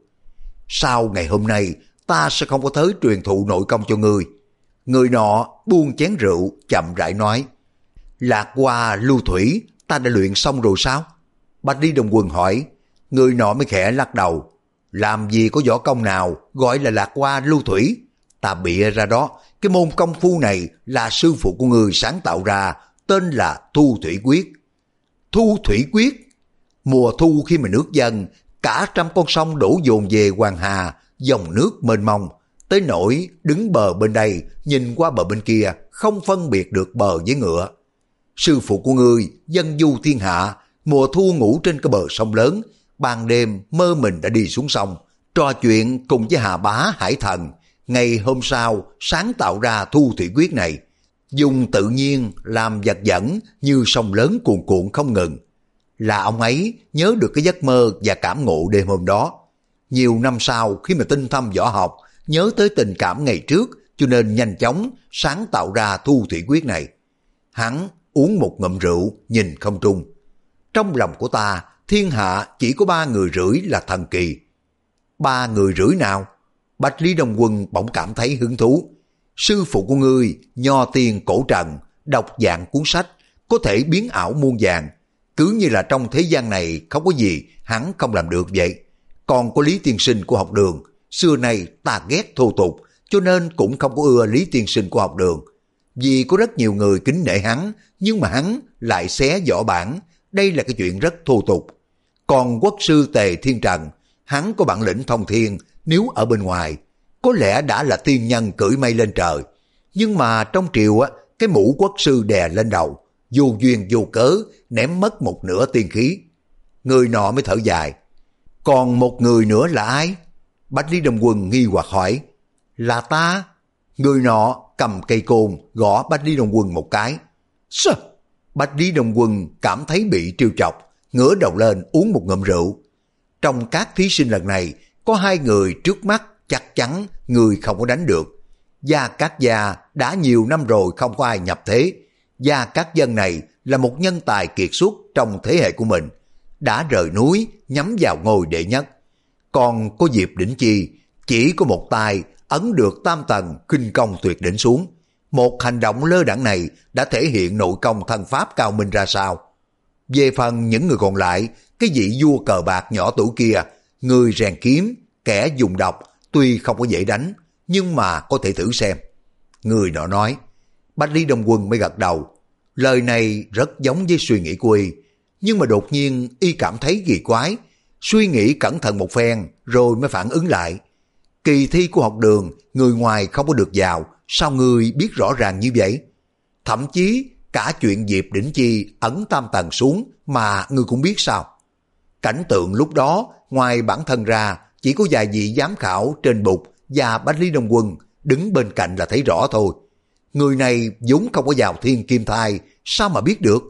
Sau ngày hôm nay, ta sẽ không có tới truyền thụ nội công cho ngươi. Người nọ buông chén rượu, chậm rãi nói. Lạc Hoa Lưu Thủy, ta đã luyện xong rồi sao? Bạch Lý Đồng Quân hỏi. Người nọ mới khẽ lắc đầu. Làm gì có võ công nào gọi là Lạc Hoa Lưu Thủy? Ta bịa ra đó, cái môn công phu này là sư phụ của người sáng tạo ra, tên là Thu Thủy Quyết. Thu Thủy Quyết? Mùa thu khi mà nước dâng, cả trăm con sông đổ dồn về Hoàng Hà, dòng nước mênh mông, tới nỗi đứng bờ bên đây, nhìn qua bờ bên kia, không phân biệt được bờ với ngựa. Sư phụ của ngươi, dân du thiên hạ, mùa thu ngủ trên cái bờ sông lớn, ban đêm mơ mình đã đi xuống sông, trò chuyện cùng với Hà Bá Hải Thần. Ngày hôm sau, sáng tạo ra Thu Thủy Quyết này, dùng tự nhiên làm vật dẫn như sông lớn cuồn cuộn không ngừng. Là ông ấy nhớ được cái giấc mơ và cảm ngộ đêm hôm đó. Nhiều năm sau khi mà tinh thâm võ học, nhớ tới tình cảm ngày trước, cho nên nhanh chóng sáng tạo ra Thu Thủy Quyết này. Hắn uống một ngụm rượu, nhìn không trung. Trong lòng của ta, thiên hạ chỉ có ba người rưỡi là thần kỳ. Ba người rưỡi nào? Bạch Lý Đồng Quân bỗng cảm thấy hứng thú. Sư phụ của ngươi, Nho Tiên Cổ Trần, đọc dạng cuốn sách, có thể biến ảo muôn vàng. Cứ như là trong thế gian này không có gì hắn không làm được vậy. Còn có Lý Tiên Sinh của học đường, xưa nay ta ghét thô tục, cho nên cũng không có ưa Lý Tiên Sinh của học đường. Vì có rất nhiều người kính nể hắn, nhưng mà hắn lại xé võ bản, đây là cái chuyện rất thô tục. Còn quốc sư Tề Thiên Trần, hắn có bản lĩnh thông thiên, nếu ở bên ngoài, có lẽ đã là tiên nhân cưỡi mây lên trời. Nhưng mà trong triều á, cái mũ quốc sư đè lên đầu, vô duyên vô cớ, ném mất một nửa tiên khí. người nọ mới thở dài. Còn một người nữa là ai? Bách Lý Đông Quân nghi hoặc hỏi. Là ta. Người nọ cầm cây côn gõ Bách Lý Đông Quân một cái. Sao? Bách Lý Đông Quân cảm thấy bị trêu chọc, ngửa đầu lên uống một ngụm rượu. Trong các thí sinh lần này, có hai người trước mắt chắc chắn người không có đánh được. Gia Cát Gia đã nhiều năm rồi không có ai nhập thế. Gia Cát Dân này là một nhân tài kiệt xuất trong thế hệ của mình, đã rời núi nhắm vào ngôi đệ nhất. Còn có Diệp Đỉnh Chi chỉ có một tay ấn được tam tầng kinh công tuyệt đỉnh xuống. Một hành động lơ đãng này đã thể hiện nội công thân pháp cao minh ra sao. Về phần những người còn lại, cái vị vua cờ bạc nhỏ tuổi kia, người rèn kiếm, kẻ dùng độc, tuy không có dễ đánh, nhưng mà có thể thử xem. Người nọ nói. Bách Lý Đông Quân mới gật đầu. Lời này rất giống với suy nghĩ của y, nhưng mà đột nhiên y cảm thấy kỳ quái, suy nghĩ cẩn thận một phen rồi mới phản ứng lại. Kỳ thi của học đường, người ngoài không có được vào, sao ngươi biết rõ ràng như vậy? Thậm chí cả chuyện Diệp Đỉnh Chi ấn tam tầng xuống mà ngươi cũng biết sao? Cảnh tượng lúc đó, ngoài bản thân ra, chỉ có vài vị giám khảo trên bục và Bách Lý Đông Quân đứng bên cạnh là thấy rõ thôi. Người này vốn không có vào thiên kim thai, sao mà biết được?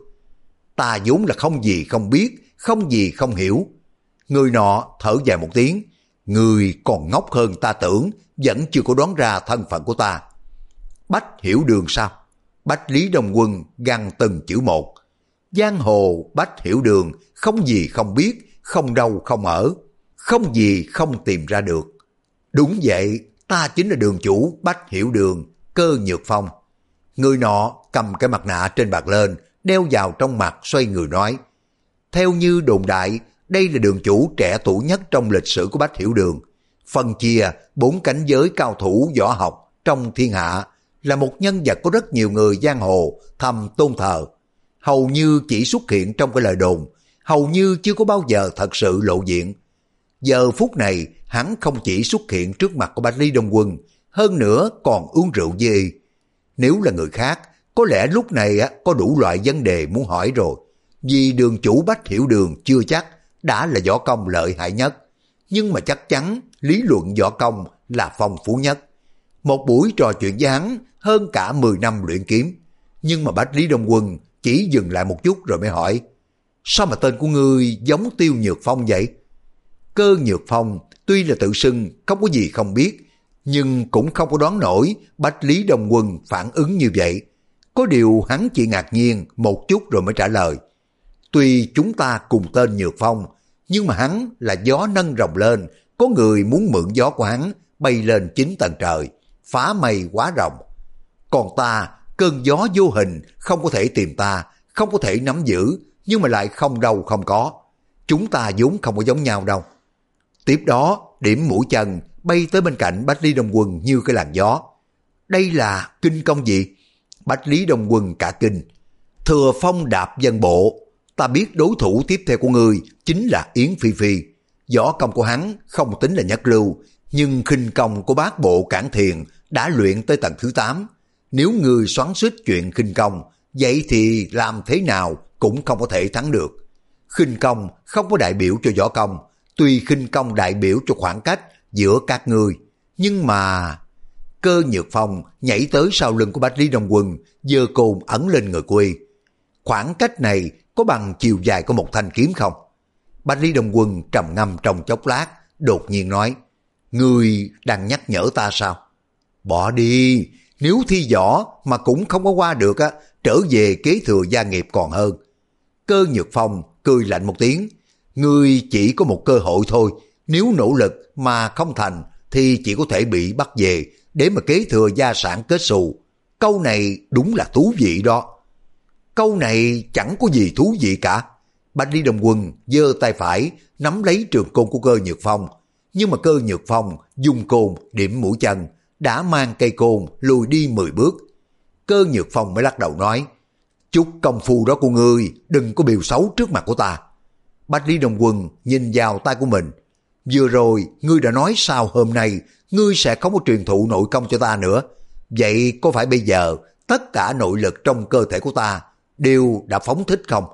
Ta vốn là không gì không biết, không gì không hiểu. Người nọ thở dài một tiếng. Người còn ngốc hơn ta tưởng, vẫn chưa có đoán ra thân phận của ta. Bách Hiểu Đường sao? Bách Lý Đông Quân gằn từng chữ một. Giang hồ Bách Hiểu Đường, không gì không biết, không đâu không ở, không gì không tìm ra được. Đúng vậy, ta chính là đường chủ Bách Hiểu Đường, Cơ Nhược Phong. Người nọ cầm cái mặt nạ trên bạc lên, đeo vào trong mặt, xoay người nói. Theo như đồn đại, đây là đường chủ trẻ tuổi nhất trong lịch sử của Bách Hiểu Đường. Phân chia bốn cảnh giới cao thủ võ học trong thiên hạ, là một nhân vật có rất nhiều người giang hồ thầm tôn thờ. Hầu như chỉ xuất hiện trong cái lời đồn, hầu như chưa có bao giờ thật sự lộ diện. Giờ phút này, hắn không chỉ xuất hiện trước mặt của Bách Lý Đông Quân, hơn nữa còn uống rượu với y. Nếu là người khác, có lẽ lúc này có đủ loại vấn đề muốn hỏi rồi. Vì đường chủ Bách Hiểu Đường chưa chắc đã là võ công lợi hại nhất, nhưng mà chắc chắn lý luận võ công là phong phú nhất. Một buổi trò chuyện với hắn hơn cả mười năm luyện kiếm, nhưng mà Bách Lý Đông Quân chỉ dừng lại một chút rồi mới hỏi. Sao mà tên của ngươi giống Tiêu Nhược Phong vậy? Cơ Nhược Phong tuy là tự xưng không có gì không biết, nhưng cũng không có đoán nổi Bách Lý Đông Quân phản ứng như vậy. Có điều hắn chỉ ngạc nhiên một chút rồi mới trả lời. Tuy chúng ta cùng tên Nhược Phong, nhưng mà hắn là gió nâng rồng lên, có người muốn mượn gió của hắn bay lên chín tầng trời, phá mây quá rồng. Còn ta, cơn gió vô hình, không có thể tìm ta, không có thể nắm giữ, nhưng mà lại không đâu không có. Chúng ta vốn không có giống nhau đâu. Tiếp đó, điểm mũi chân bay tới bên cạnh Bách Lý Đông Quân như cái làn gió. Đây là kinh công gì? Bách Lý Đông Quân cả kinh. Thừa phong đạp dân bộ. Ta biết đối thủ tiếp theo của ngươi chính là Yến Phi Phi. Võ công của hắn không tính là nhất lưu, nhưng khinh công của bát bộ Cản Thiền đã luyện tới tầng thứ tám. Nếu ngươi xoắn xuýt chuyện khinh công, vậy thì làm thế nào cũng không có thể thắng được. Khinh công không có đại biểu cho võ công, tuy khinh công đại biểu cho khoảng cách giữa các ngươi, nhưng mà... Cơ Nhược Phong nhảy tới sau lưng của Bách Lý Đông Quân, giơ côn ấn lên người của y. Khoảng cách này có bằng chiều dài của một thanh kiếm không? Bách Lý Đông Quân trầm ngâm trong chốc lát, đột nhiên nói. Ngươi đang nhắc nhở ta sao? Bỏ đi, nếu thi võ mà cũng không có qua được á, trở về kế thừa gia nghiệp còn hơn. Cơ Nhược Phong cười lạnh một tiếng. Ngươi chỉ có một cơ hội thôi, nếu nỗ lực mà không thành thì chỉ có thể bị bắt về để mà kế thừa gia sản kết xù. Câu này đúng là thú vị đó. Câu này chẳng có gì thú vị cả. Bách Lý Đông Quân giơ tay phải nắm lấy trường côn của Cơ Nhược Phong, nhưng mà Cơ Nhược Phong dùng côn điểm mũi chân, đã mang cây côn lùi đi mười bước. Cơ Nhược Phong mới lắc đầu nói. Chút công phu đó của ngươi đừng có biểu xấu trước mặt của ta. Bách Lý Đông Quân nhìn vào tay của mình. Vừa rồi ngươi đã nói sao hôm nay ngươi sẽ không có truyền thụ nội công cho ta nữa. Vậy có phải bây giờ tất cả nội lực trong cơ thể của ta đều đã phóng thích không?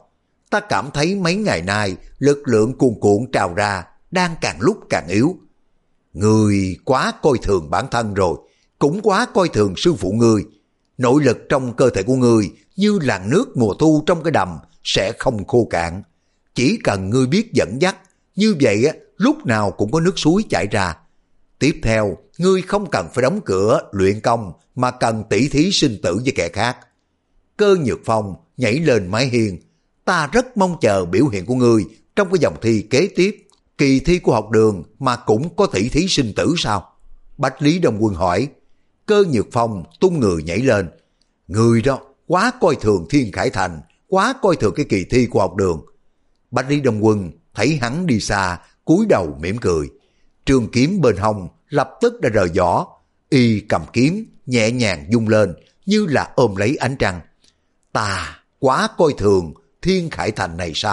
Ta cảm thấy mấy ngày nay lực lượng cuồn cuộn trào ra, đang càng lúc càng yếu. Ngươi quá coi thường bản thân rồi, cũng quá coi thường sư phụ ngươi. Nội lực trong cơ thể của ngươi như làn nước mùa thu trong cái đầm sẽ không khô cạn. Chỉ cần ngươi biết dẫn dắt, như vậy á, lúc nào cũng có nước suối chảy ra. Tiếp theo, ngươi không cần phải đóng cửa luyện công mà cần tỉ thí sinh tử với kẻ khác. Cơ Nhược Phong nhảy lên mái hiên. Ta rất mong chờ biểu hiện của ngươi trong cái vòng thi kế tiếp. Kỳ thi của học đường mà cũng có tỉ thí sinh tử sao? Bách Lý Đông Quân hỏi. Cơ Nhược Phong tung người nhảy lên. Người đó quá coi thường Thiên Khải Thành, quá coi thường cái kỳ thi của học đường. Bách Lý Đông Quân thấy hắn đi xa, cúi đầu mỉm cười. Trường kiếm bên hông lập tức đã rời vỏ, y cầm kiếm nhẹ nhàng vung lên như là ôm lấy ánh trăng. Ta quá coi thường Thiên Khải Thành này sao?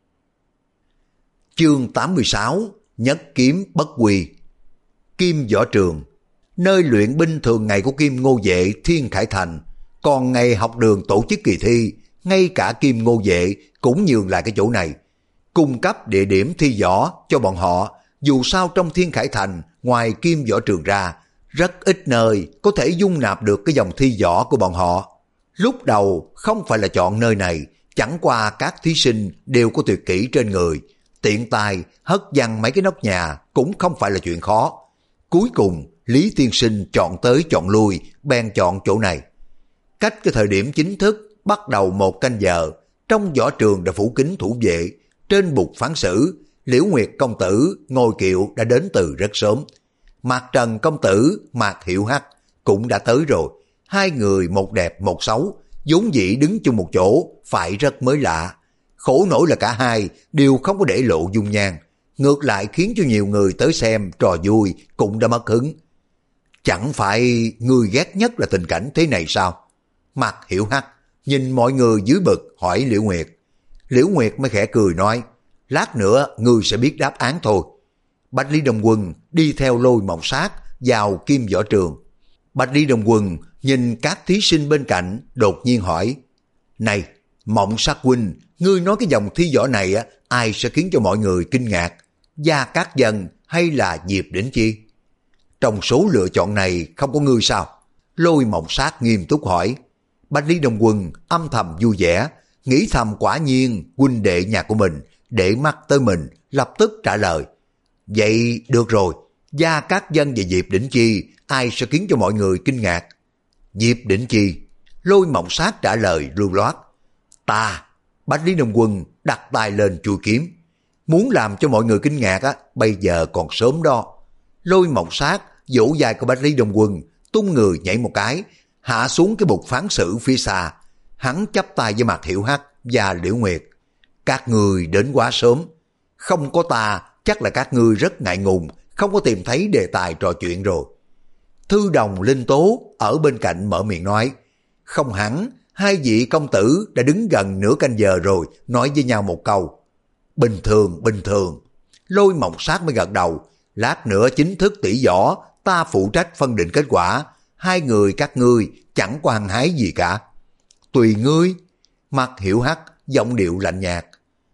Chương tám mươi sáu, Nhất kiếm bất quy. Kim Võ Trường, nơi luyện binh thường ngày của Kim Ngô Vệ Thiên Khải Thành, còn ngày học đường tổ chức kỳ thi, ngay cả Kim Ngô Vệ cũng nhường lại cái chỗ này, cung cấp địa điểm thi võ cho bọn họ. Dù sao trong Thiên Khải Thành, ngoài Kim Võ Trường ra, rất ít nơi có thể dung nạp được cái dòng thi võ của bọn họ. Lúc đầu không phải là chọn nơi này, chẳng qua các thí sinh đều có tuyệt kỹ trên người, tiện tay hất văng mấy cái nóc nhà cũng không phải là chuyện khó. Cuối cùng Lý Tiên Sinh chọn tới chọn lui, bèn chọn chỗ này. Cách cái thời điểm chính thức bắt đầu một canh giờ, trong võ trường đã phủ kín thủ vệ. Trên bục phán xử, Liễu Nguyệt công tử ngồi kiệu đã đến từ rất sớm. Mạc Trần công tử, Mạc Hiểu Hắc cũng đã tới rồi. Hai người một đẹp một xấu, vốn dĩ đứng chung một chỗ phải rất mới lạ. Khổ nổi là cả hai đều không có để lộ dung nhan, ngược lại khiến cho nhiều người tới xem trò vui cũng đã mất hứng. Chẳng phải người ghét nhất là tình cảnh thế này sao? Mạc Hiểu Hắc nhìn mọi người dưới bực hỏi Liễu Nguyệt. Liễu Nguyệt mới khẽ cười nói, lát nữa ngươi sẽ biết đáp án thôi. Bách Lý Đông Quân đi theo Lôi Mộng Sát vào Kim Võ Trường. Bách Lý Đông Quân nhìn các thí sinh bên cạnh, đột nhiên hỏi, này, Mộng Sát huynh, ngươi nói cái dòng thi võ này á, ai sẽ khiến cho mọi người kinh ngạc? Gia Cát Dân hay là Diệp Đỉnh Chi? Trong số lựa chọn này không có ngươi sao? Lôi Mộng Sát nghiêm túc hỏi. Bách Lý Đông Quân âm thầm vui vẻ, nghĩ thầm quả nhiên huynh đệ nhà của mình để mắt tới mình, lập tức trả lời. Vậy được rồi, Gia Cát Dân và Diệp Đỉnh Chi ai sẽ khiến cho mọi người kinh ngạc? Diệp Đỉnh Chi. Lôi Mộng Sát trả lời lưu loát. Ta. Bách Lý Đông Quân đặt tay lên chuôi kiếm. Muốn làm cho mọi người kinh ngạc á, bây giờ còn sớm đó. Lôi Mộng Sát vỗ vai của Bách Lý Đông Quân, tung người nhảy một cái, hạ xuống cái bục phán xử phía xa. Hắn chắp tay với Mạc Hiểu Hắc và Liễu Nguyệt. Các người đến quá sớm. Không có ta, chắc là các ngươi rất ngại ngùng, không có tìm thấy đề tài trò chuyện rồi. Thư đồng Linh Tố ở bên cạnh mở miệng nói. Không hẳn, hai vị công tử đã đứng gần nửa canh giờ rồi, nói với nhau một câu. Bình thường, bình thường. Lôi Mộng Sát mới gật đầu. Lát nữa chính thức tỉ võ, ta phụ trách phân định kết quả. Hai người các ngươi chẳng có hăng hái gì cả. Tùy ngươi. Mặt Hiểu Hắc giọng điệu lạnh nhạt.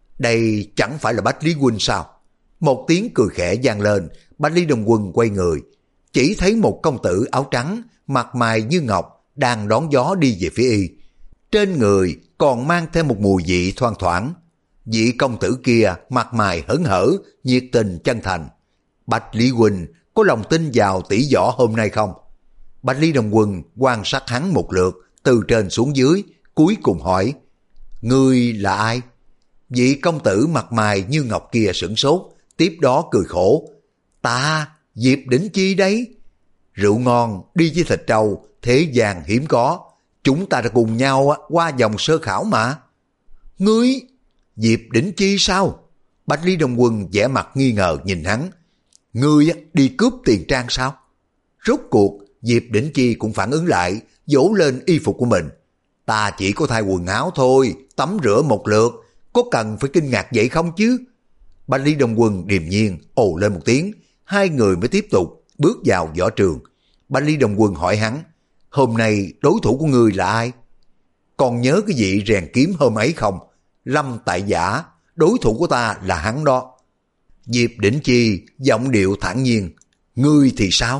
Đây chẳng phải là Bách Lý huynh sao? Một tiếng cười khẽ vang lên. Bách Lý Đông Quân quay người, chỉ thấy một công tử áo trắng, mặt mày như ngọc, đang đón gió đi về phía y. Trên người còn mang thêm một mùi vị thoang thoảng. Vị công tử kia mặt mày hớn hở, nhiệt tình chân thành. Bách Lý huynh có lòng tin vào tỷ võ hôm nay không? Bách Lý Đông Quân quan sát hắn một lượt, từ trên xuống dưới, cuối cùng hỏi. Ngươi là ai? Vị công tử mặt mày như ngọc kia sửng sốt, tiếp đó cười khổ. Ta, Diệp Đỉnh Chi đấy. Rượu ngon đi với thịt trâu, thế gian hiếm có. Chúng ta đã cùng nhau qua vòng sơ khảo mà. Ngươi, Diệp Đỉnh Chi sao? Bách Lý Đông Quân vẻ mặt nghi ngờ nhìn hắn. Ngươi đi cướp tiền trang sao? Rốt cuộc, Diệp Đỉnh Chi cũng phản ứng lại, vỗ lên y phục của mình. Ta chỉ có thay quần áo thôi, tắm rửa một lượt, có cần phải kinh ngạc vậy không chứ? Bách Lý Đông Quân điềm nhiên ồ lên một tiếng, hai người mới tiếp tục bước vào võ trường. Bách Lý Đông Quân hỏi hắn, hôm nay đối thủ của ngươi là ai? Còn nhớ cái vị rèn kiếm hôm ấy không? Lâm Tại Giả, đối thủ của ta là hắn đó. Diệp Đỉnh Chi giọng điệu thản nhiên, ngươi thì sao?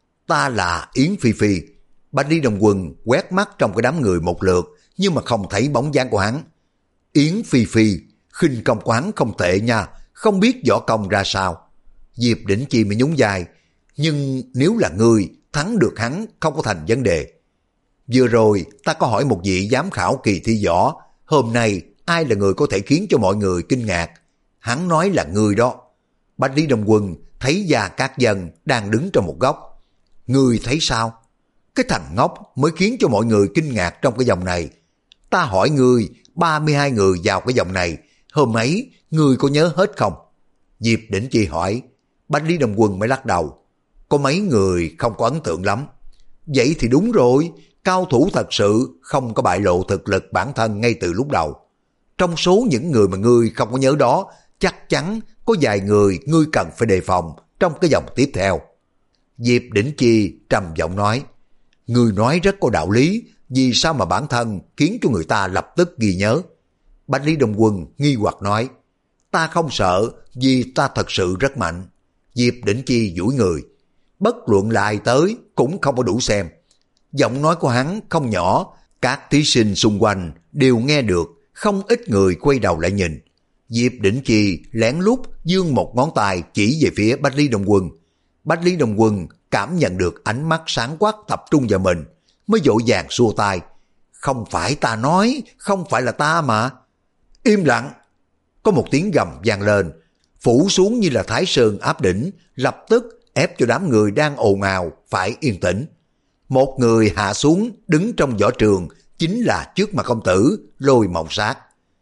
Ta là Yến Phi Phi. Bạch Lý Đồng Quân quét mắt trong cái đám người một lượt, nhưng mà không thấy bóng dáng của hắn. Yến Phi Phi, khinh công của hắn không tệ nha, không biết võ công ra sao. Diệp Đỉnh Chi mới nhún vai, nhưng nếu là ngươi thắng được hắn không có thành vấn đề. Vừa rồi ta có hỏi một vị giám khảo kỳ thi võ, hôm nay ai là người có thể khiến cho mọi người kinh ngạc? Hắn nói là ngươi đó. Bạch Lý Đồng Quân thấy Gia Cát Dân đang đứng trong một góc. Ngươi thấy sao? Cái thằng ngốc mới khiến cho mọi người kinh ngạc trong cái vòng này. Ta hỏi ngươi, ba mươi hai người vào cái vòng này, hôm ấy ngươi có nhớ hết không? Diệp Đỉnh Chi hỏi. Bạch Lý Đồng Quân mới lắc đầu. Có mấy người không có ấn tượng lắm. Vậy thì đúng rồi, cao thủ thật sự không có bại lộ thực lực bản thân ngay từ lúc đầu. Trong số những người mà ngươi không có nhớ đó, chắc chắn có vài người ngươi cần phải đề phòng trong cái vòng tiếp theo. Diệp Đỉnh Chi trầm giọng nói, ngươi nói rất có đạo lý, vì sao mà bản thân khiến cho người ta lập tức ghi nhớ? Bạch Lý Đồng Quân nghi hoặc nói, ta không sợ vì ta thật sự rất mạnh. Diệp Đỉnh Chi duỗi người, bất luận là ai tới cũng không có đủ xem. Giọng nói của hắn không nhỏ, các thí sinh xung quanh đều nghe được, không ít người quay đầu lại nhìn. Diệp Đỉnh Chi lén lút giương một ngón tay chỉ về phía Bạch Lý Đồng Quân. Bạch Lý Đồng Quân cảm nhận được ánh mắt sáng quắc tập trung vào mình, mới vội vàng xua tay. Không phải ta nói, không phải là ta mà. Im lặng. Có một tiếng gầm vang lên, phủ xuống như là Thái Sơn áp đỉnh, lập tức ép cho đám người đang ồn ào phải yên tĩnh. Một người hạ xuống đứng trong võ trường chính là trước mặt công tử Lôi Mộng Sát.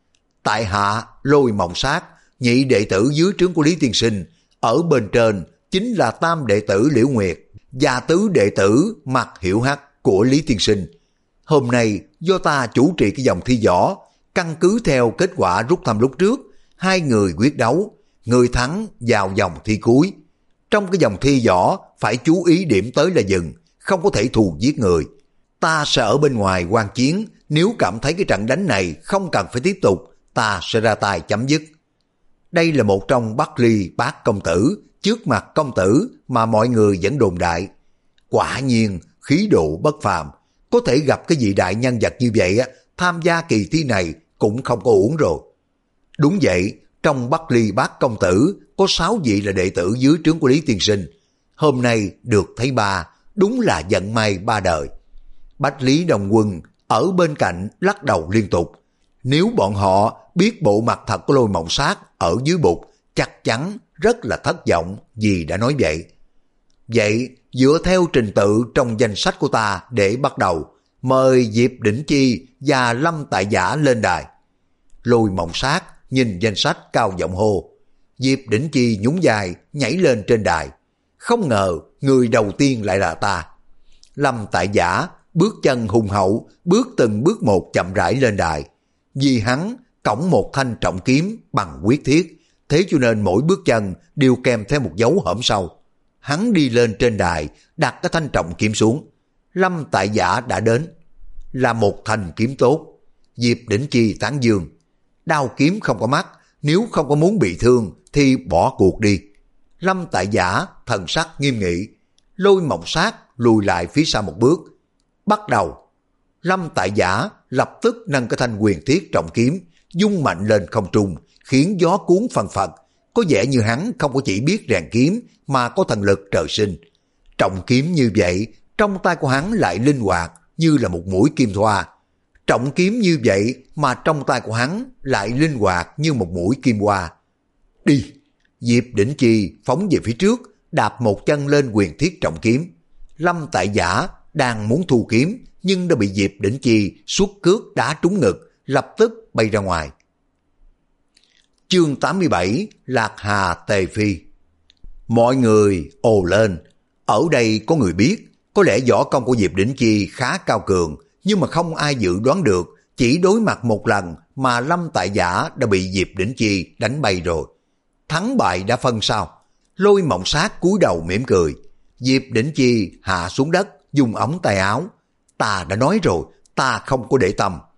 Tại hạ Lôi Mộng Sát, nhị đệ tử dưới trướng của Lý Tiên Sinh, ở bên trên chính là tam đệ tử Liễu Nguyệt và tứ đệ tử Mạc Hiểu Hắc của Lý Tiên Sinh. Hôm nay do ta chủ trì cái vòng thi võ, căn cứ theo kết quả rút thăm lúc trước, hai người quyết đấu, người thắng vào vòng thi cuối. Trong cái vòng thi võ phải chú ý điểm tới là dừng, không có thể thù giết người. Ta sẽ ở bên ngoài quan chiến, nếu cảm thấy cái trận đánh này không cần phải tiếp tục, ta sẽ ra tay chấm dứt. Đây là một trong Bắc Ly bát công tử, trước mặt công tử mà mọi người vẫn đồn đại. Quả nhiên khí độ bất phàm, có thể gặp cái vị đại nhân vật như vậy á, tham gia kỳ thi này cũng không có uổng rồi. Đúng vậy, trong Bắc Ly bát công tử có sáu vị là đệ tử dưới trướng của Lý Tiên Sinh. Hôm nay được thấy ba, đúng là vận may ba đời. Bạch Lý Đồng Quân ở bên cạnh lắc đầu liên tục. Nếu bọn họ biết bộ mặt thật của Lôi Mộng Sát ở dưới bục, chắc chắn rất là thất vọng vì đã nói vậy. Vậy dựa theo trình tự trong danh sách của ta để bắt đầu, mời Diệp Đỉnh Chi và Lâm Tại Giả lên đài. Lôi Mộng Sát nhìn danh sách cao giọng hô. Diệp Đỉnh Chi nhún vai nhảy lên trên đài. Không ngờ người đầu tiên lại là ta. Lâm Tại Giả bước chân hùng hậu, bước từng bước một chậm rãi lên đài. Vì hắn cõng một thanh trọng kiếm bằng quyết thiết, thế cho nên mỗi bước chân đều kèm theo một dấu hõm sâu. Hắn đi lên trên đài, đặt cái thanh trọng kiếm xuống. Lâm Tại Giả đã đến. Là một thanh kiếm tốt. Diệp Đỉnh Chi tán dương. Đao kiếm không có mắt, nếu không có muốn bị thương thì bỏ cuộc đi. Lâm Tại Giả thần sắc nghiêm nghị. Lôi Mộng Sát lùi lại phía sau một bước. Bắt đầu. Lâm Tại Giả lập tức nâng cái thanh quyền thiết trọng kiếm, dung mạnh lên không trung, khiến gió cuốn phần phật. Có vẻ như hắn không có chỉ biết rèn kiếm mà có thần lực trời sinh. Trọng kiếm như vậy, trong tay của hắn lại linh hoạt như là một mũi kim thoa. Trọng kiếm như vậy mà trong tay của hắn lại linh hoạt như một mũi kim hoa. Đi! Diệp Đỉnh Chi phóng về phía trước, đạp một chân lên quyền thiết trọng kiếm. Lâm Tại Giả đang muốn thu kiếm, nhưng đã bị Diệp Đỉnh Chi xuất cước đá trúng ngực, lập tức bay ra ngoài. Chương tám mươi bảy, Lạc Hà Tề Phi. Mọi người ồ lên. Ở đây có người biết, có lẽ võ công của Diệp Đỉnh Chi khá cao cường, nhưng mà không ai dự đoán được, chỉ đối mặt một lần mà Lâm Tại Giả đã bị Diệp Đỉnh Chi đánh bay rồi. Thắng bại đã phân sao? Lôi Mộng Sát cúi đầu mỉm cười. Diệp Đỉnh Chi hạ xuống đất, dùng ống tay áo. Ta đã nói rồi, ta không có để tâm.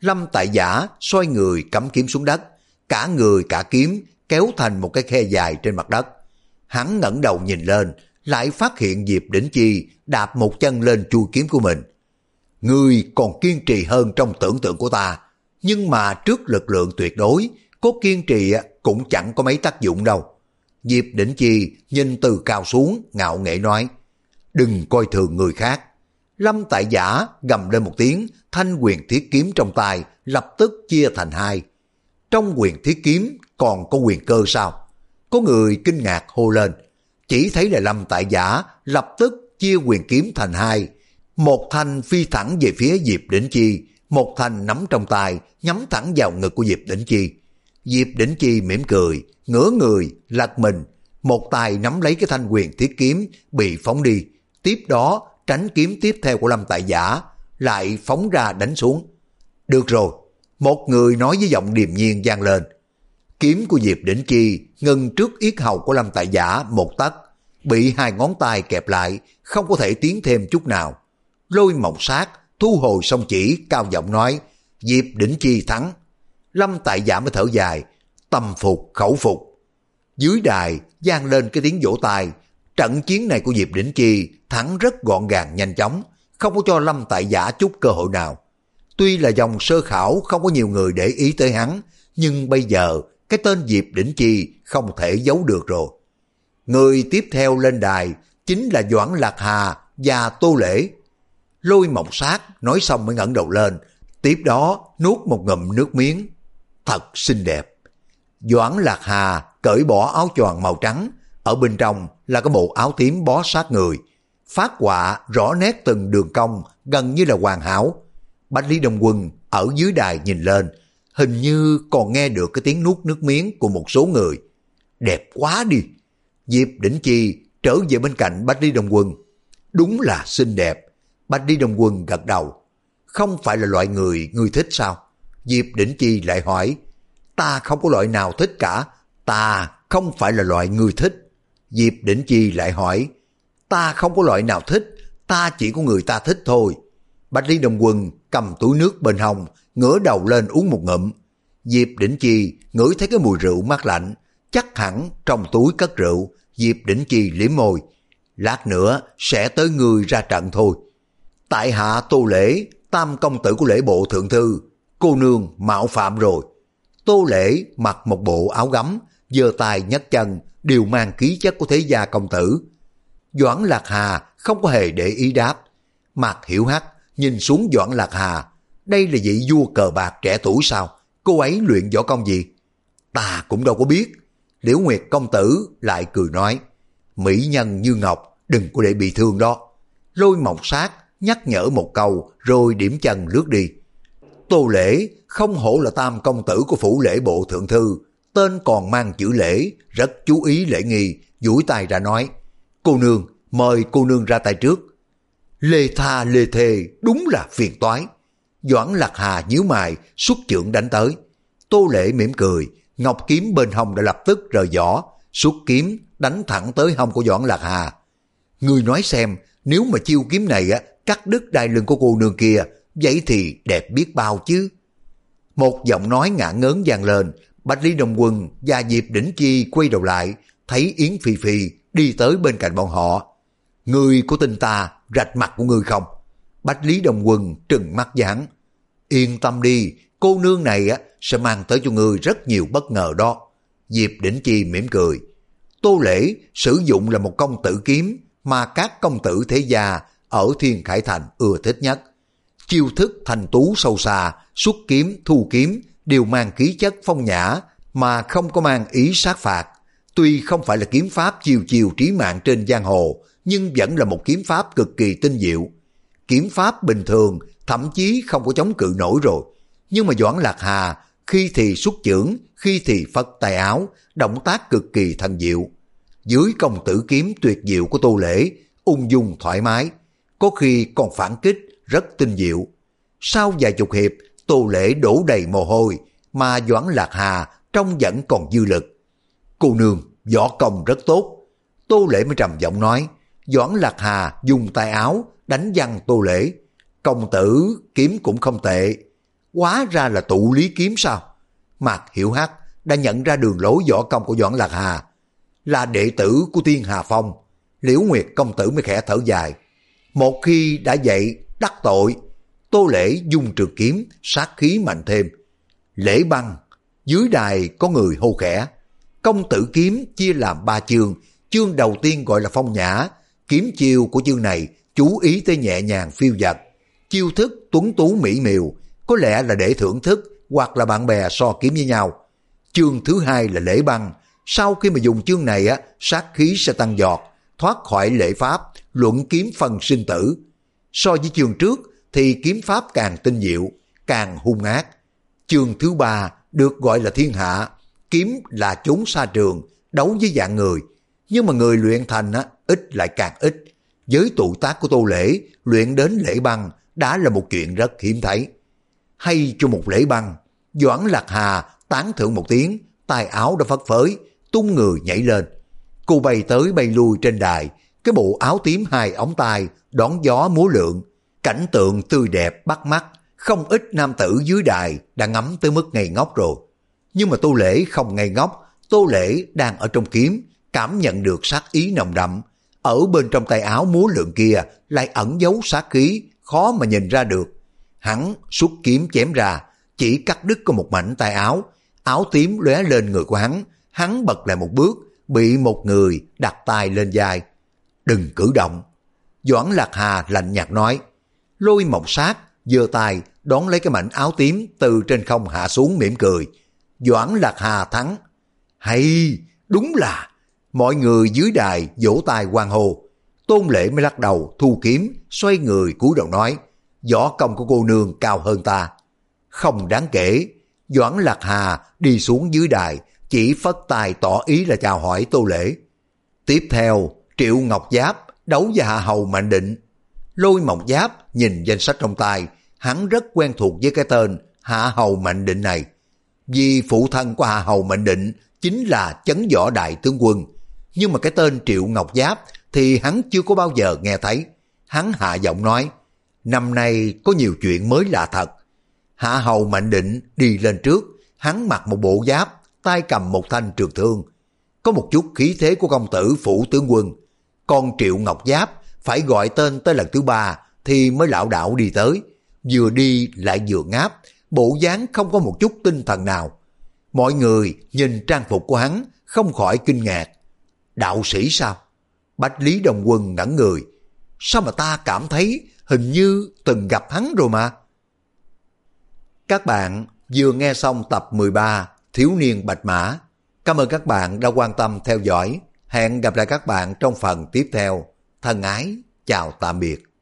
Lâm Tại Giả xoay người cắm kiếm xuống đất, cả người cả kiếm kéo thành một cái khe dài trên mặt đất. Hắn ngẩng đầu nhìn lên, lại phát hiện Diệp Đỉnh Chi đạp một chân lên chui kiếm của mình. Ngươi còn kiên trì hơn trong tưởng tượng của ta, nhưng mà trước lực lượng tuyệt đối, có kiên trì cũng chẳng có mấy tác dụng đâu. Diệp Đỉnh Chi nhìn từ cao xuống, ngạo nghễ nói, đừng coi thường người khác. Lâm Tại Giả gầm lên một tiếng, thanh quyền thiết kiếm trong tay lập tức chia thành hai. Trong quyền thiết kiếm còn có quyền cơ sao? Có người kinh ngạc hô lên. Chỉ thấy là Lâm Tại Giả lập tức chia quyền kiếm thành hai. Một thanh phi thẳng về phía Diệp Đỉnh Chi, một thanh nắm trong tay nhắm thẳng vào ngực của Diệp Đỉnh Chi. Diệp Đỉnh Chi mỉm cười, ngửa người, lật mình, một tay nắm lấy cái thanh quyền thiết kiếm bị phóng đi. Tiếp đó tránh kiếm tiếp theo của Lâm Tại Giả, lại phóng ra đánh xuống. Được rồi, một người nói với giọng điềm nhiên vang lên. Kiếm của Diệp Đỉnh Chi ngừng trước yết hầu của Lâm Tại Giả một tấc, bị hai ngón tay kẹp lại, không có thể tiến thêm chút nào. Lôi Mộng Sát thu hồi song chỉ, cao giọng nói, Diệp Đỉnh Chi thắng. Lâm Tại Giả mới thở dài, tâm phục khẩu phục. Dưới đài vang lên cái tiếng vỗ tay. Trận chiến này của Diệp Đỉnh Chi thắng rất gọn gàng nhanh chóng, không có cho Lâm Tại Giả chút cơ hội nào. Tuy là dòng sơ khảo không có nhiều người để ý tới hắn, nhưng bây giờ cái tên Diệp Đỉnh Chi không thể giấu được rồi. Người tiếp theo lên đài chính là Doãn Lạc Hà và Tô Lễ. Lôi Mộng Sát nói xong mới ngẩng đầu lên, tiếp đó nuốt một ngụm nước miếng. Thật xinh đẹp. Doãn Lạc Hà cởi bỏ áo choàng màu trắng, ở bên trong là cái bộ áo tím bó sát người, phát họa rõ nét từng đường cong gần như là hoàn hảo. Bách Lý Đông Quân ở dưới đài nhìn lên, hình như còn nghe được cái tiếng nuốt nước miếng của một số người. Đẹp quá đi. Diệp Đỉnh Chi trở về bên cạnh Bách Lý Đông Quân. Đúng là xinh đẹp. Bách Lý Đông Quân gật đầu. Không phải là loại người ngươi thích sao? Diệp Đỉnh Chi lại hỏi. Ta không có loại nào thích cả. Ta không phải là loại ngươi thích. Diệp Đỉnh Chi lại hỏi. Ta không có loại nào thích, ta chỉ có người ta thích thôi. Bách Lý Đông Quân cầm túi nước bên hông, ngửa đầu lên uống một ngụm. Diệp Đỉnh Chi ngửi thấy cái mùi rượu mát lạnh, chắc hẳn trong túi cất rượu. Diệp Đỉnh Chi liếm môi. Lát nữa sẽ tới người ra trận thôi. Tại hạ Tô Lễ, tam công tử của Lễ bộ thượng thư. Cô nương mạo phạm rồi. Tô Lễ mặc một bộ áo gấm, giơ tay nhấc chân, đều mang khí chất của thế gia công tử. Doãn Lạc Hà không có hề để ý đáp. Mạc Hiểu Hắc nhìn xuống Doãn Lạc Hà. Đây là vị vua cờ bạc trẻ tuổi sao? Cô ấy luyện võ công gì? Ta cũng đâu có biết. Liễu Nguyệt công tử lại cười nói. Mỹ nhân như ngọc, đừng có để bị thương đó. Lôi Mộng Sát nhắc nhở một câu rồi điểm chân lướt đi. Tô Lễ không hổ là tam công tử của phủ Lễ bộ thượng thư, tên còn mang chữ Lễ, rất chú ý lễ nghi, duỗi tay ra nói. Cô nương, mời cô nương ra tay trước. Lê tha lê thề, đúng là phiền toái. Doãn Lạc Hà nhíu mày, xuất chưởng đánh tới. Tô Lễ mỉm cười, ngọc kiếm bên hông đã lập tức rời vỏ, xuất kiếm đánh thẳng tới hông của Doãn Lạc Hà. Người nói xem, nếu mà chiêu kiếm này á cắt đứt đai lưng của cô nương kia, vậy thì đẹp biết bao chứ. Một giọng nói ngả ngớn vang lên. Bách Lý Đông Quân và Diệp Đỉnh Chi quay đầu lại, thấy Yến Phi Phi đi tới bên cạnh bọn họ. Người của tin ta rạch mặt của người không? Bách Lý Đông Quân trừng mắt với hắn. Yên tâm đi, cô nương này á sẽ mang tới cho người rất nhiều bất ngờ đó. Diệp Đỉnh Chi mỉm cười. Tô Lễ sử dụng là một công tử kiếm mà các công tử thế gia ở Thiên Khải Thành ưa thích nhất. Chiêu thức thành tú sâu xa, xuất kiếm, thu kiếm đều mang khí chất phong nhã mà không có mang ý sát phạt. Tuy không phải là kiếm pháp chiều chiều trí mạng trên giang hồ, nhưng vẫn là một kiếm pháp cực kỳ tinh diệu. Kiếm pháp bình thường thậm chí không có chống cự nổi rồi. Nhưng mà Doãn Lạc Hà khi thì xuất chưởng, khi thì phất tay áo, động tác cực kỳ thần diệu. Dưới công tử kiếm tuyệt diệu của Tô Lễ, ung dung thoải mái, có khi còn phản kích rất tinh diệu. Sau vài chục hiệp, Tô Lễ đổ đầy mồ hôi, mà Doãn Lạc Hà trông vẫn còn dư lực. Cô nương, võ công rất tốt. Tô Lễ mới trầm giọng nói. Doãn Lạc Hà dùng tay áo đánh văng Tô Lễ. Công tử kiếm cũng không tệ. hóa ra là tụ lý kiếm sao? Mạc Hiểu Hắc đã nhận ra đường lối võ công của Doãn Lạc Hà, là đệ tử của Thiên Hà Phong. Liễu Nguyệt công tử mới khẽ thở dài. Một khi đã vậy đắc tội, Tô Lễ dung trường kiếm, sát khí mạnh thêm. Lễ Băng, dưới đài có người hô khẽ. Công tử kiếm chia làm ba chương, chương đầu tiên gọi là phong nhã. Kiếm chiêu của chương này chú ý tới nhẹ nhàng phiêu dật, chiêu thức tuấn tú mỹ miều, có lẽ là để thưởng thức hoặc là bạn bè so kiếm với nhau. Chương thứ hai là Lễ Băng. Sau khi mà dùng chương này á, sát khí sẽ tăng giọt, thoát khỏi lễ pháp, luận kiếm phân sinh tử. So với chương trước thì kiếm pháp càng tinh diệu, càng hung ác. Chương thứ ba được gọi là Thiên Hạ. Kiếm là trốn xa trường, đấu với dạng người, nhưng mà người luyện thành á, ít lại càng ít. Với tuổi tác của Tô Lễ, luyện đến Lễ Băng đã là một chuyện rất hiếm thấy. Hay cho một Lễ Băng, Doãn Lạc Hà tán thưởng một tiếng, tay áo đã phất phới, tung người nhảy lên. Cô bay tới bay lui trên đài, cái bộ áo tím hai ống tay, đón gió múa lượn. Cảnh tượng tươi đẹp bắt mắt, không ít nam tử dưới đài đã ngắm tới mức ngây ngốc rồi. Nhưng mà Tô Lễ không ngây ngốc, Tô Lễ đang ở trong kiếm, cảm nhận được sát ý nồng đậm. Ở bên trong tay áo múa lượn kia lại ẩn giấu sát khí, khó mà nhìn ra được. Hắn xuất kiếm chém ra, chỉ cắt đứt có một mảnh tay áo, áo tím lóe lên người của hắn, hắn bật lại một bước, bị một người đặt tay lên vai. Đừng cử động. Doãn Lạc Hà lạnh nhạt nói. Lôi Mộc Sát giơ tay đón lấy cái mảnh áo tím từ trên không hạ xuống, mỉm cười. Doãn Lạc Hà thắng. Hay, đúng là. Mọi người dưới đài vỗ tay hoan hô. Tôn Lễ mới lắc đầu thu kiếm, xoay người cúi đầu nói. Võ công của cô nương cao hơn ta. Không đáng kể. Doãn Lạc Hà đi xuống dưới đài, chỉ phất tay tỏ ý là chào hỏi Tô Lễ. Tiếp theo, Triệu Ngọc Giáp đấu với Hạ Hầu Mạnh Định. Lôi Mộc Giáp nhìn danh sách trong tay, hắn rất quen thuộc với cái tên Hạ Hầu Mạnh Định này. Vì phụ thân của Hạ Hầu Mạnh Định chính là Chấn Võ Đại Tướng Quân. Nhưng mà cái tên Triệu Ngọc Giáp thì hắn chưa có bao giờ nghe thấy. Hắn hạ giọng nói, năm nay có nhiều chuyện mới lạ thật. Hạ Hầu Mạnh Định đi lên trước, hắn mặc một bộ giáp, tay cầm một thanh trường thương. Có một chút khí thế của công tử phủ tướng quân. Còn Triệu Ngọc Giáp phải gọi tên tới lần thứ ba thì mới lảo đảo đi tới. Vừa đi lại vừa ngáp, bộ dáng không có một chút tinh thần nào. Mọi người nhìn trang phục của hắn không khỏi kinh ngạc. Đạo sĩ sao? Bách Lý Đồng Quân ngẩn người. Sao mà ta cảm thấy hình như từng gặp hắn rồi mà. Các bạn vừa nghe xong tập mười ba Thiếu niên Bạch Mã. Cảm ơn các bạn đã quan tâm theo dõi. Hẹn gặp lại các bạn trong phần tiếp theo. Thân ái, chào tạm biệt.